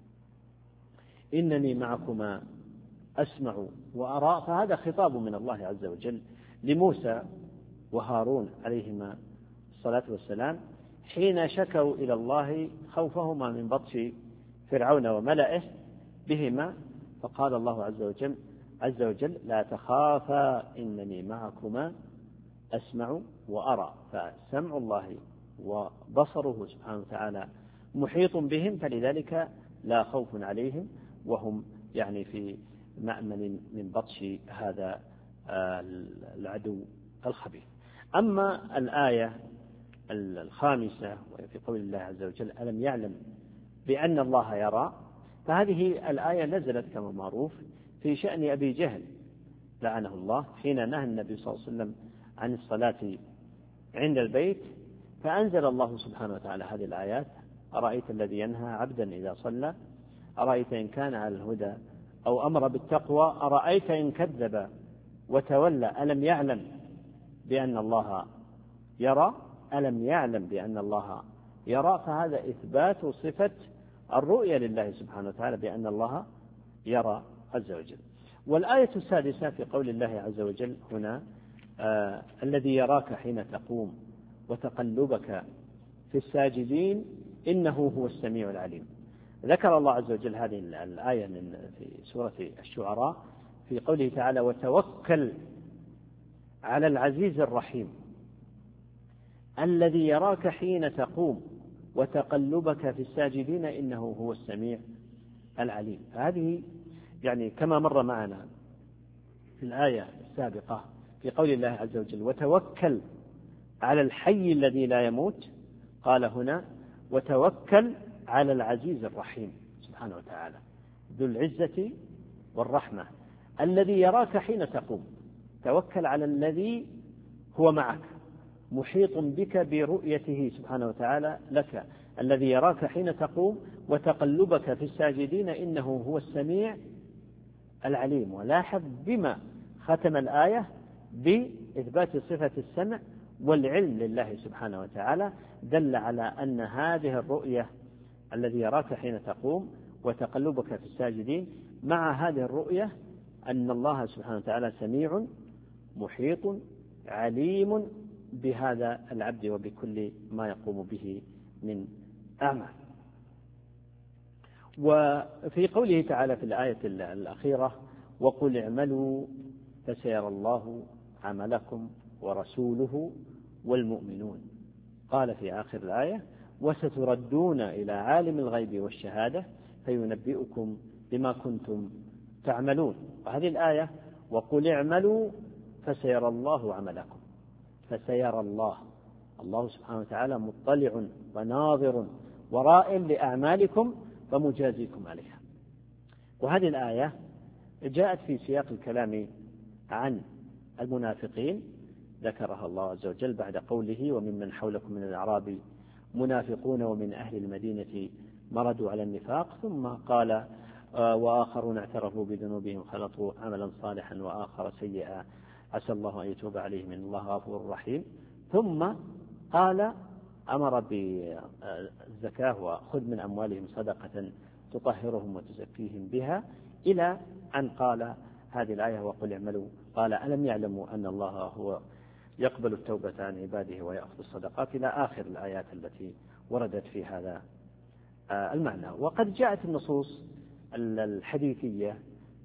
إنني معكما أسمع وأرى، فهذا خطاب من الله عز وجل لموسى وهارون عليهما الصلاة والسلام حين شكوا إلى الله خوفهما من بطش فرعون وملئه بهما، فقال الله عز وجل عز وجل: لا تخافا إنني معكما أسمع وأرى. فسمع الله وبصره سبحانه وتعالى محيط بهم، فلذلك لا خوف عليهم وهم يعني في مأمن من بطش هذا العدو الخبيث. أما الآية الخامسة وهي في قول الله عز وجل: ألم يعلم بأن الله يرى، فهذه الآية نزلت كما معروف في شأن أبي جهل لعنه الله حين نهى النبي صلى الله عليه وسلم عن الصلاة عند البيت، فأنزل الله سبحانه وتعالى هذه الآيات: أرأيت الذي ينهى عبدا إذا صلى، أرأيت إن كان على الهدى أو أمر بالتقوى، أرأيت إن كذب وتولى، ألم يعلم بأن الله يرى، ألم يعلم بأن الله يرى. فهذا إثبات صفة الرؤية لله سبحانه وتعالى بأن الله يرى عز وجل. والآية السادسة في قول الله عز وجل هنا: آه الذي يراك حين تقوم وتقلبك في الساجدين إنه هو السميع العليم. ذكر الله عز وجل هذه الآية في سورة الشعراء في قوله تعالى وتوكل على العزيز الرحيم الذي يراك حين تقوم وتقلبك في الساجدين إنه هو السميع العليم. هذه يعني كما مر معنا في الآية السابقة في قول الله عز وجل وتوكل على الحي الذي لا يموت، قال هنا وتوكل على العزيز الرحيم سبحانه وتعالى ذو العزة والرحمة الذي يراك حين تقوم. توكل على الذي هو معك محيط بك برؤيته سبحانه وتعالى لك، الذي يراك حين تقوم وتقلبك في الساجدين إنه هو السميع العليم. ولاحظ بما ختم الآية بإثبات صفة السمع والعلم لله سبحانه وتعالى، دل على أن هذه الرؤية الذي يراك حين تقوم وتقلبك في الساجدين مع هذه الرؤية أن الله سبحانه وتعالى سميع محيط عليم بهذا العبد وبكل ما يقوم به من أعمال. وفي قوله تعالى في الآية الأخيرة وقل اعملوا فسيرى الله عملكم ورسوله والمؤمنون، قال في آخر الآية وستردون إلى عالم الغيب والشهادة فينبئكم بما كنتم تعملون. وهذه الآية وقل اعملوا فسيرى الله عملكم، فسيرى الله، الله سبحانه وتعالى مطلع وناظر ورائم لأعمالكم فمجازيكم عليها. وهذه الآية جاءت في سياق الكلام عن المنافقين، ذكرها الله عز وجل بعد قوله وممن حولكم من الأعراب منافقون ومن أهل المدينة مردوا على النفاق، ثم قال وآخرون اعترفوا بذنوبهم خلطوا عملا صالحا وآخر سيئا عسى الله أن يتوب عليهم إن الله غفور رحيم، ثم قال أمر بالزكاة وخذ من أموالهم صدقة تطهرهم وتزكيهم بها، إلى أن قال هذه الآية وقل اعملوا، قال ألم يعلموا أن الله هو يقبل التوبة عن عباده ويأخذ الصدقات، إلى آخر الآيات التي وردت في هذا المعنى. وقد جاءت النصوص الحديثية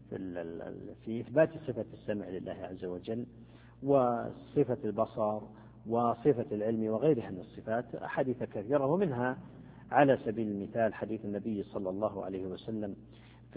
في إثبات صفة السمع لله عز وجل وصفة البصر وصفة العلم وغيرها من الصفات أحاديث كثيرة، ومنها على سبيل المثال حديث النبي صلى الله عليه وسلم في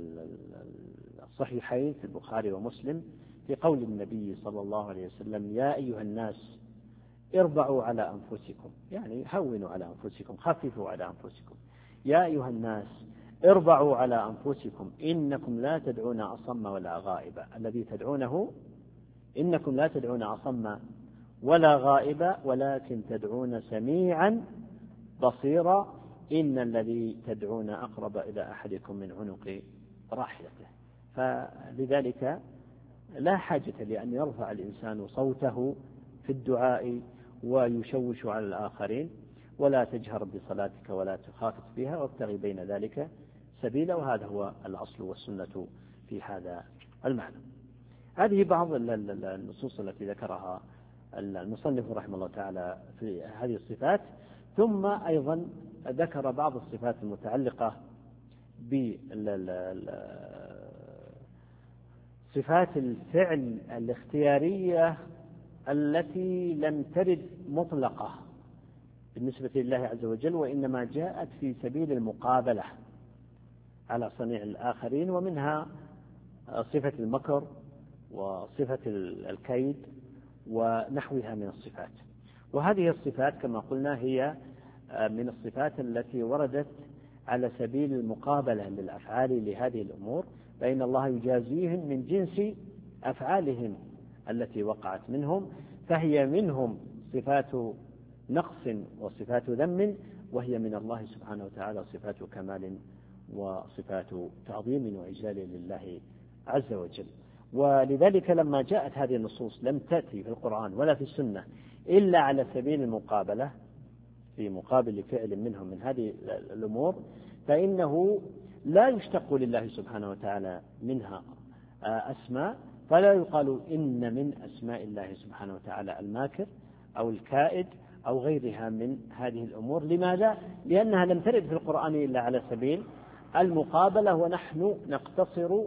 الصحيحين في البخاري ومسلم في قول النبي صلى الله عليه وسلم يا أيها الناس اربعوا على أنفسكم، يعني هونوا على أنفسكم خففوا على أنفسكم، يا أيها الناس اربعوا على أنفسكم إنكم لا تدعون أصم ولا غائبا، الذي تدعونه إنكم لا تدعون أصم ولا غائبا ولكن تدعون سميعا بصيرا إن الذي تدعون أقرب إلى أحدكم من عنق راحلته. فلذلك لا حاجة لأن يرفع الإنسان صوته في الدعاء ويشوش على الآخرين، ولا تجهر بصلاتك ولا تخافت بها وابتغي بين ذلك سبيلا، وهذا هو الأصل والسنة في هذا المعنى. هذه بعض النصوص التي ذكرها المصنف رحمه الله تعالى في هذه الصفات، ثم أيضا ذكر بعض الصفات المتعلقة بصفات الفعل الاختيارية التي لم ترد مطلقة بالنسبة لله عز وجل، وإنما جاءت في سبيل المقابلة على صنيع الآخرين، ومنها صفة المكر وصفة الكيد ونحوها من الصفات. وهذه الصفات كما قلنا هي من الصفات التي وردت على سبيل المقابلة للأفعال لهذه الأمور، فإن الله يجازيهم من جنس أفعالهم التي وقعت منهم، فهي منهم صفات نقص وصفات ذم، وهي من الله سبحانه وتعالى صفات كمال وصفات تعظيم وإجلال لله عز وجل. ولذلك لما جاءت هذه النصوص لم تأتي في القرآن ولا في السنة إلا على سبيل المقابلة في مقابل فعل منهم من هذه الأمور، فإنه لا يشتق لله سبحانه وتعالى منها أسماء، فلا يقال إن من أسماء الله سبحانه وتعالى الماكر أو الكائد أو غيرها من هذه الأمور. لماذا؟ لأنها لم ترد في القرآن إلا على سبيل المقابلة، ونحن نقتصر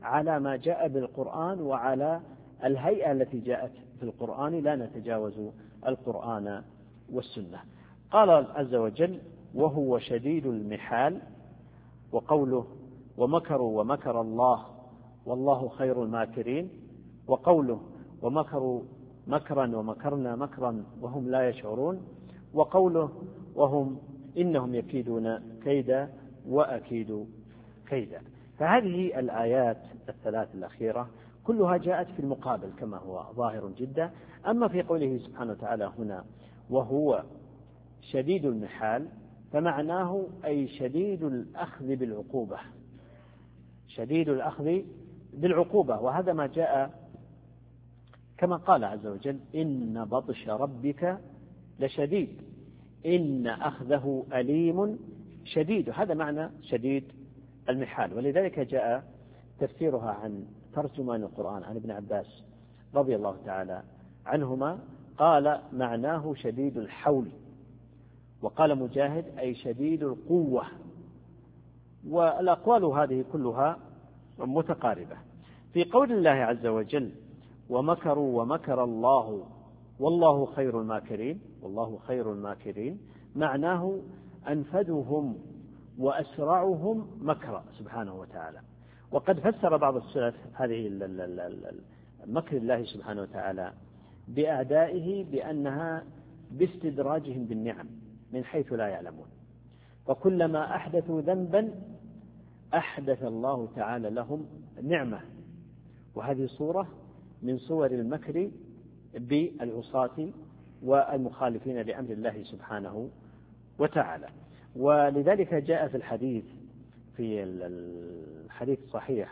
على ما جاء بالقرآن وعلى الهيئة التي جاءت في القرآن، لا نتجاوز القرآن والسنة. قال عز وجل: وهو شديد المحال. وقوله: ومكروا ومكر الله والله خير الماكرين. وقوله: ومكروا مكرا ومكرنا مكرا وهم لا يشعرون. وقوله: وهم إنهم يكيدون كيدا وأكيد كيدا. فهذه الآيات الثلاث الأخيرة كلها جاءت في المقابل كما هو ظاهر جدا. أما في قوله سبحانه وتعالى هنا: وهو شديد المحال، فمعناه أي شديد الأخذ بالعقوبة، شديد الأخذ بالعقوبة. وهذا ما جاء كما قال عز وجل: إن بطش ربك لشديد إن أخذه أليم شديد. هذا معنى شديد المحال. ولذلك جاء تفسيرها عن ترجمان القرآن عن ابن عباس رضي الله تعالى عنهما، قال: معناه شديد الحول. وقال مجاهد: أي شديد القوة. والأقوال هذه كلها متقاربة. في قول الله عز وجل: ومكروا ومكر الله والله خير الماكرين، والله خير الماكرين، معناه أنفذهم وأسرعهم مكرا سبحانه وتعالى. وقد فسر بعض السلف هذه مكر الله سبحانه وتعالى بأعدائه بأنها باستدراجهم بالنعم من حيث لا يعلمون. فكلما أحدثوا ذنبا أحدث الله تعالى لهم نعمة. وهذه صورة من صور المكر بالعصاة والمخالفين لأمر الله سبحانه وتعالى. ولذلك جاء في الحديث في الحديث الصحيح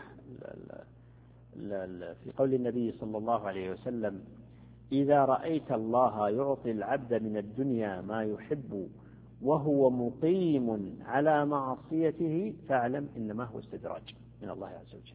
في قول النبي صلى الله عليه وسلم: إذا رأيت الله يعطي العبد من الدنيا ما يحب وهو مقيم على معصيته فاعلم إنما هو استدراج من الله عز وجل،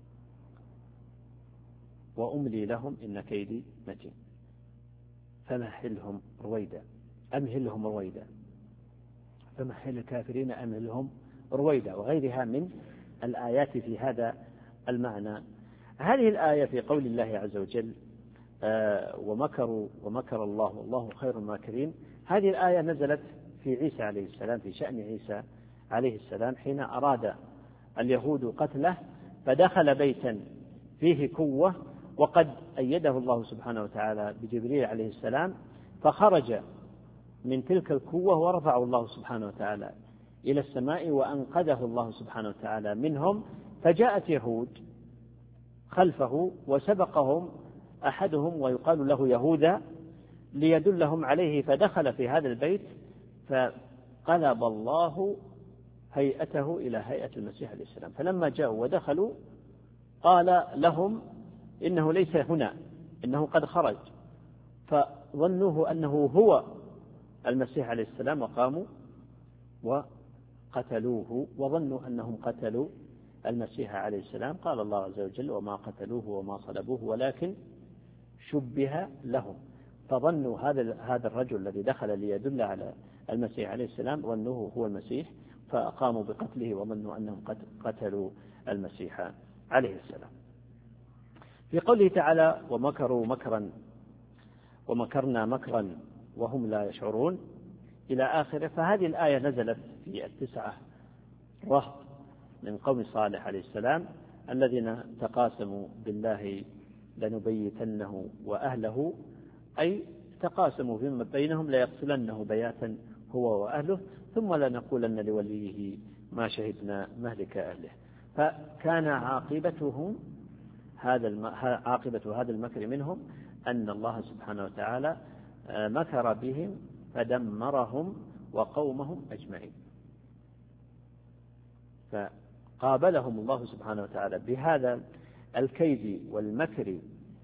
وأملي لهم إن كيدي متين فمهلهم رويدا أمهلهم رويدا فمهل الكافرين أمهلهم رويدا، وغيرها من الآيات في هذا المعنى. هذه الآية في قول الله عز وجل: آه ومكروا ومكر الله والله خير الماكرين، هذه الآية نزلت في عيسى عليه السلام، في شأن عيسى عليه السلام حين أراد اليهود قتله فدخل بيتا فيه كوة، وقد أيده الله سبحانه وتعالى بجبريل عليه السلام، فخرج من تلك الكوة ورفعه الله سبحانه وتعالى إلى السماء وأنقذه الله سبحانه وتعالى منهم. فجاءت يهود خلفه وسبقهم أحدهم ويقال له يهوذا ليدلهم عليه، فدخل في هذا البيت فقلب الله هيئته إلى هيئة المسيح عليه السلام. فلما جاءوا ودخلوا قال لهم: إنه ليس هنا، إنه قد خرج. فظنوه أنه هو المسيح عليه السلام وقاموا وقتلوه، وظنوا أنهم قتلوا المسيح عليه السلام. قال الله عز وجل: وما قتلوه وما صلبوه ولكن شبه لهم. فظنوا هذا هذا الرجل الذي دخل ليدل على المسيح عليه السلام ظنوه هو المسيح، فقاموا بقتله وظنوا أنهم قتلوا المسيح عليه السلام. في قوله تعالى: ومكروا مكرا ومكرنا مكرا وهم لا يشعرون إلى آخره، فهذه الآية نزلت في التسعة رهط من قوم صالح عليه السلام الذين تقاسموا بالله لنبيتنه وأهله، أي تقاسموا فيما بينهم ليقتلنه بياتا هو وأهله ثم لنقولن لوليه ما شهدنا مهلك أهله. فكان عاقبتهم هذا عاقبة هذا المكر منهم أن الله سبحانه وتعالى مكر بهم فدمرهم وقومهم أجمعين. فقابلهم الله سبحانه وتعالى بهذا الكيد والمكر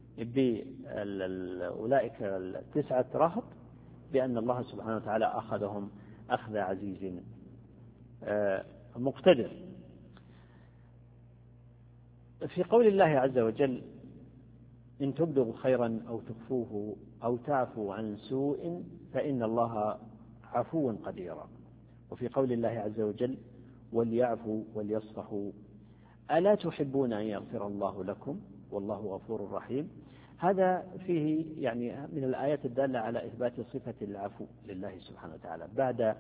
بأولئك التسعة رهط بأن الله سبحانه وتعالى أخذهم أخذ عزيز مقتدر. في قول الله عز وجل: إن تبدوا خيرا أو تخفوه أو تعفوا عن سوء فإن الله عفو قدير. وفي قول الله عز وجل: وليعفوا وليصفحوا ألا تحبون أن يغفر الله لكم والله غفور رحيم. هذا فيه يعني من الآيات الدالة على إثبات صفة العفو لله سبحانه وتعالى بعد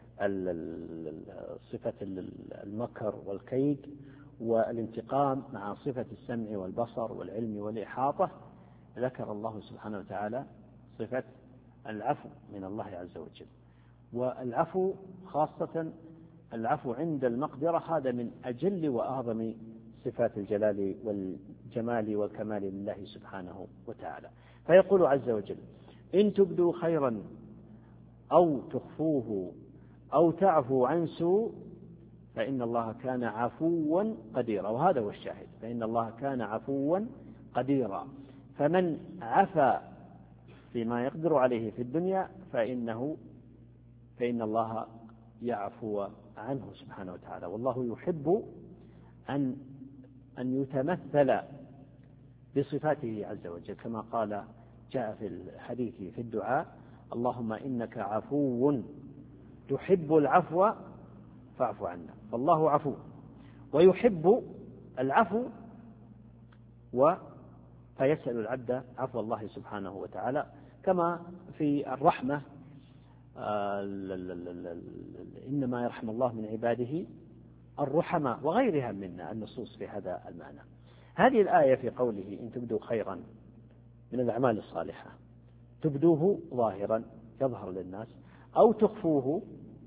صفة المكر والكيد والانتقام مع صفة السمع والبصر والعلم والإحاطة. ذكر الله سبحانه وتعالى صفة العفو من الله عز وجل. والعفو خاصة العفو عند المقدرة هذا من أجل وأعظم صفات الجلال والجمال والكمال لله سبحانه وتعالى. فيقول عز وجل: إن تبدوا خيرا أو تخفوه أو تعفو عن سوء فإن الله كان عفوا قديرا. وهذا هو الشاهد، فإن الله كان عفوا قديرا. فمن عفا فيما يقدر عليه في الدنيا فإنه فإن الله يعفو عنه سبحانه وتعالى. والله يحب أن أن يتمثل بصفاته عز وجل، كما قال جاء في الحديث في الدعاء: اللهم إنك عفو تحب العفو فاعف عنا. فالله عفو ويحب العفو، فيسأل العبد عفو الله سبحانه وتعالى. كما في الرحمة: إنما يرحم الله من عباده الرحماء، وغيرها من النصوص في هذا المعنى. هذه الآية في قوله: إن تبدوا خيرا من الأعمال الصالحة، تبدوه ظاهرا يظهر للناس، أو تخفوه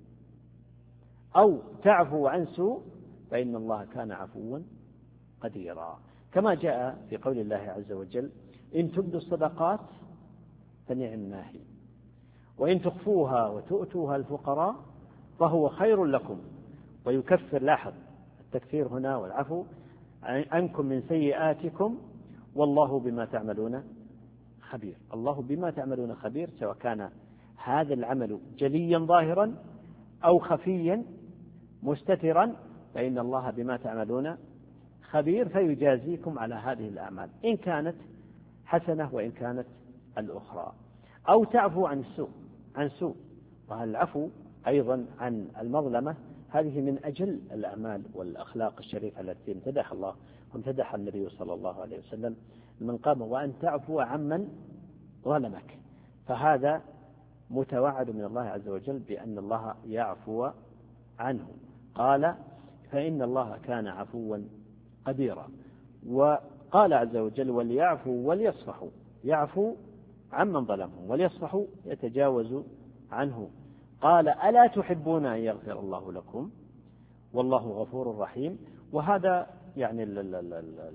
أو تعفو عن سوء فإن الله كان عفوا قديرا. كما جاء في قول الله عز وجل: إن تبدوا الصدقات فنعم ما هي، وإن تخفوها وتؤتوها الفقراء فهو خير لكم ويكفر، لاحظ التكفير هنا والعفو، عنكم من سيئاتكم والله بما تعملون خبير. الله بما تعملون خبير، سواء كان هذا العمل جليا ظاهرا أو خفيا مستترا فإن الله بما تعملون خبير، فيجازيكم على هذه الأعمال إن كانت حسنة وإن كانت الأخرى. أو تعفو عن السوء عن سوء والعفو أيضا عن المظلمة، هذه من أجل الأعمال والأخلاق الشريفة التي امتدح الله وامتدح النبي صلى الله عليه وسلم من قام: وأن تعفو عمن ظلمك. فهذا متوعد من الله عز وجل بأن الله يعفو عنه. قال: فإن الله كان عفوا قديرا. وقال عز وجل: وليعفوا وليصفحوا، يعفو عمن ظلمهم وليصفحوا يتجاوز عنه. قال: ألا تحبون أن يغفر الله لكم والله غفور رحيم. وهذا يعني ال ال ال ال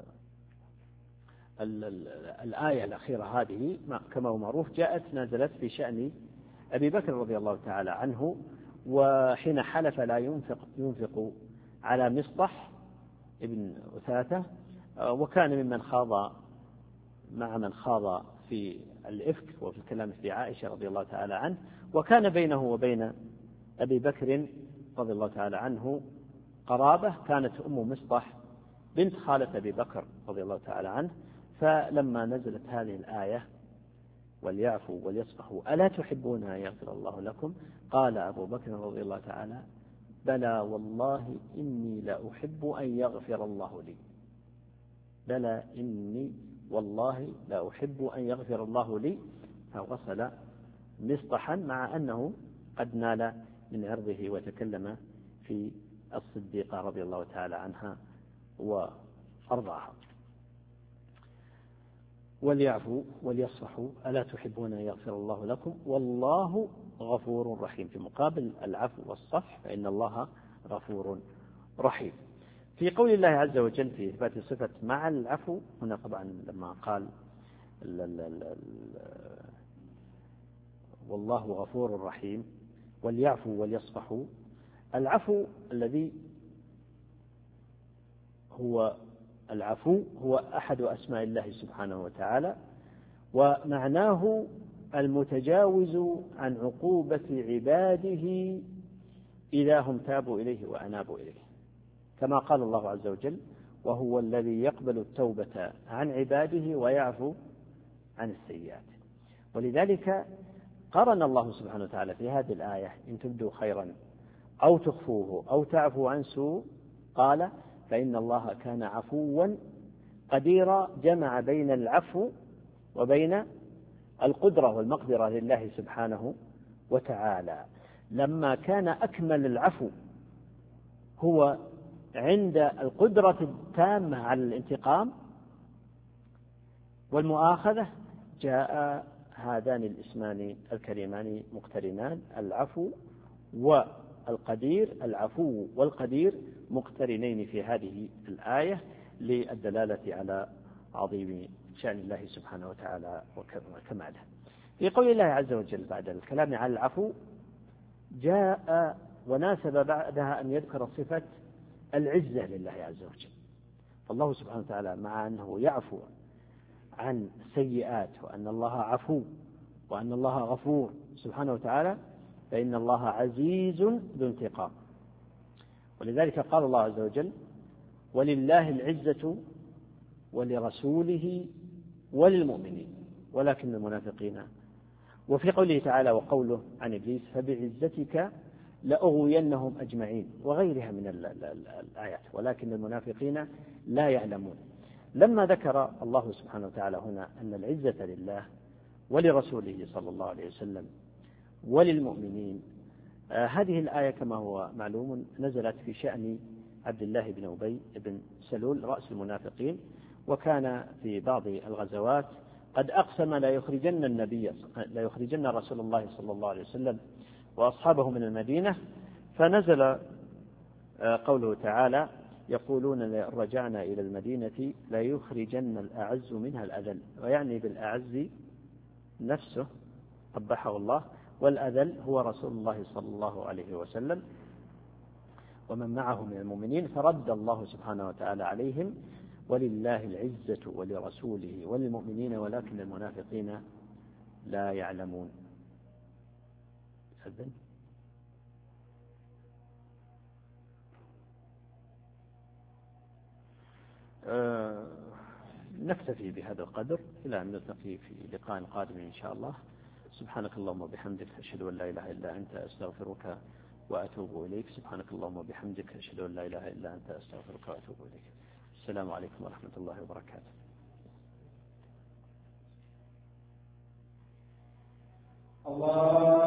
ال ال الآية الأخيرة هذه كما هو معروف جاءت نزلت في شأن أبي بكر رضي الله تعالى عنه، وحين حلف لا ينفق ينفق على مصطح ابن أثاثة، وكان ممن خاض مع من خاض في الإفك وفي الكلام في عائشة رضي الله تعالى عنه، وكان بينه وبين أبي بكر رضي الله تعالى عنه قرابة، كانت أم مصطح بنت خالة أبي بكر رضي الله تعالى عنه. فلما نزلت هذه الآية: وليعفوا وليصفحوا ألا تحبون أن يغفر الله لكم، قال أبو بكر رضي الله تعالى: بلى والله إني لا أحب أن يغفر الله لي. بلى إني والله لا أحب أن يغفر الله لي. فغسل مصطحا مع أنه قد نال من عرضه وتكلم في الصديقة رضي الله تعالى عنها وأرضاها. وليعفوا وليصفحوا ألا تحبون أن يغفر الله لكم والله غفور رحيم. في مقابل العفو والصفح فإن الله غفور رحيم. في قول الله عز وجل في إثبات صفة مع العفو هنا، طبعا لما قال ال ال ال ال والله غفور رحيم وليعفوا وليصفحوا، العفو الذي هو العفو هو أحد أسماء الله سبحانه وتعالى، ومعناه المتجاوز عن عقوبة عباده إذا هم تابوا إليه وأنابوا إليه، كما قال الله عز وجل: وهو الذي يقبل التوبة عن عباده ويعفو عن السيئات. ولذلك قرن الله سبحانه وتعالى في هذه الآية: إن تبدوا خيرا أو تخفوه أو تعفو عن سوء، قال: فإن الله كان عفوا قديرا، جمع بين العفو وبين القدرة والمقدرة لله سبحانه وتعالى. لما كان أكمل العفو هو عند القدرة التامة على الانتقام والمؤاخذة، جاء هذان الاسمان الكريمان مقترنان، العفو والقدير، العفو والقدير مقترنين في هذه الآية للدلالة على عظيم شأن الله سبحانه وتعالى وكماله. في قول الله عز وجل بعد الكلام على العفو جاء وناسب بعدها أن يذكر صفة العزة لله عز وجل. فالله سبحانه وتعالى مع أنه يعفو عن السيئات وأن الله عفو وأن الله غفور سبحانه وتعالى، فإن الله عزيز ذو انتقام. ولذلك قال الله عز وجل: ولله العزة ولرسوله وللمؤمنين ولكن المنافقين. وفي قوله تعالى وقوله عن إبليس: فبعزتك لأغوينهم أجمعين، وغيرها من الآيات، ولكن المنافقين لا يعلمون. لما ذكر الله سبحانه وتعالى هنا أن العزة لله ولرسوله صلى الله عليه وسلم وللمؤمنين، آه هذه الآية كما هو معلوم نزلت في شأن عبد الله بن أبي بن سلول رأس المنافقين، وكان في بعض الغزوات قد أقسم لا يخرجن النبي لا يخرجن رسول الله صلى الله عليه وسلم وأصحابه من المدينة، فنزل آه قوله تعالى: يقولون رجعنا إلى المدينة لا يخرجن الأعز منها الأذل، ويعني بالأعز نفسه قبحه الله، والأذل هو رسول الله صلى الله عليه وسلم ومن معه من المؤمنين، فرد الله سبحانه وتعالى عليهم: ولله العزة ولرسوله وللمؤمنين ولكن المنافقين لا يعلمون. أذن أه نكتفي بهذا القدر إلى أن نلتقي في لقاء قادم إن شاء الله. سبحانك اللهم وبحمدك، أشهد أن لا إله إلا أنت، أستغفرك وأتوب إليك. سبحانك اللهم وبحمدك، أشهد أن لا إله إلا أنت، أستغفرك وأتوب إليك. السلام عليكم ورحمة الله وبركاته. الله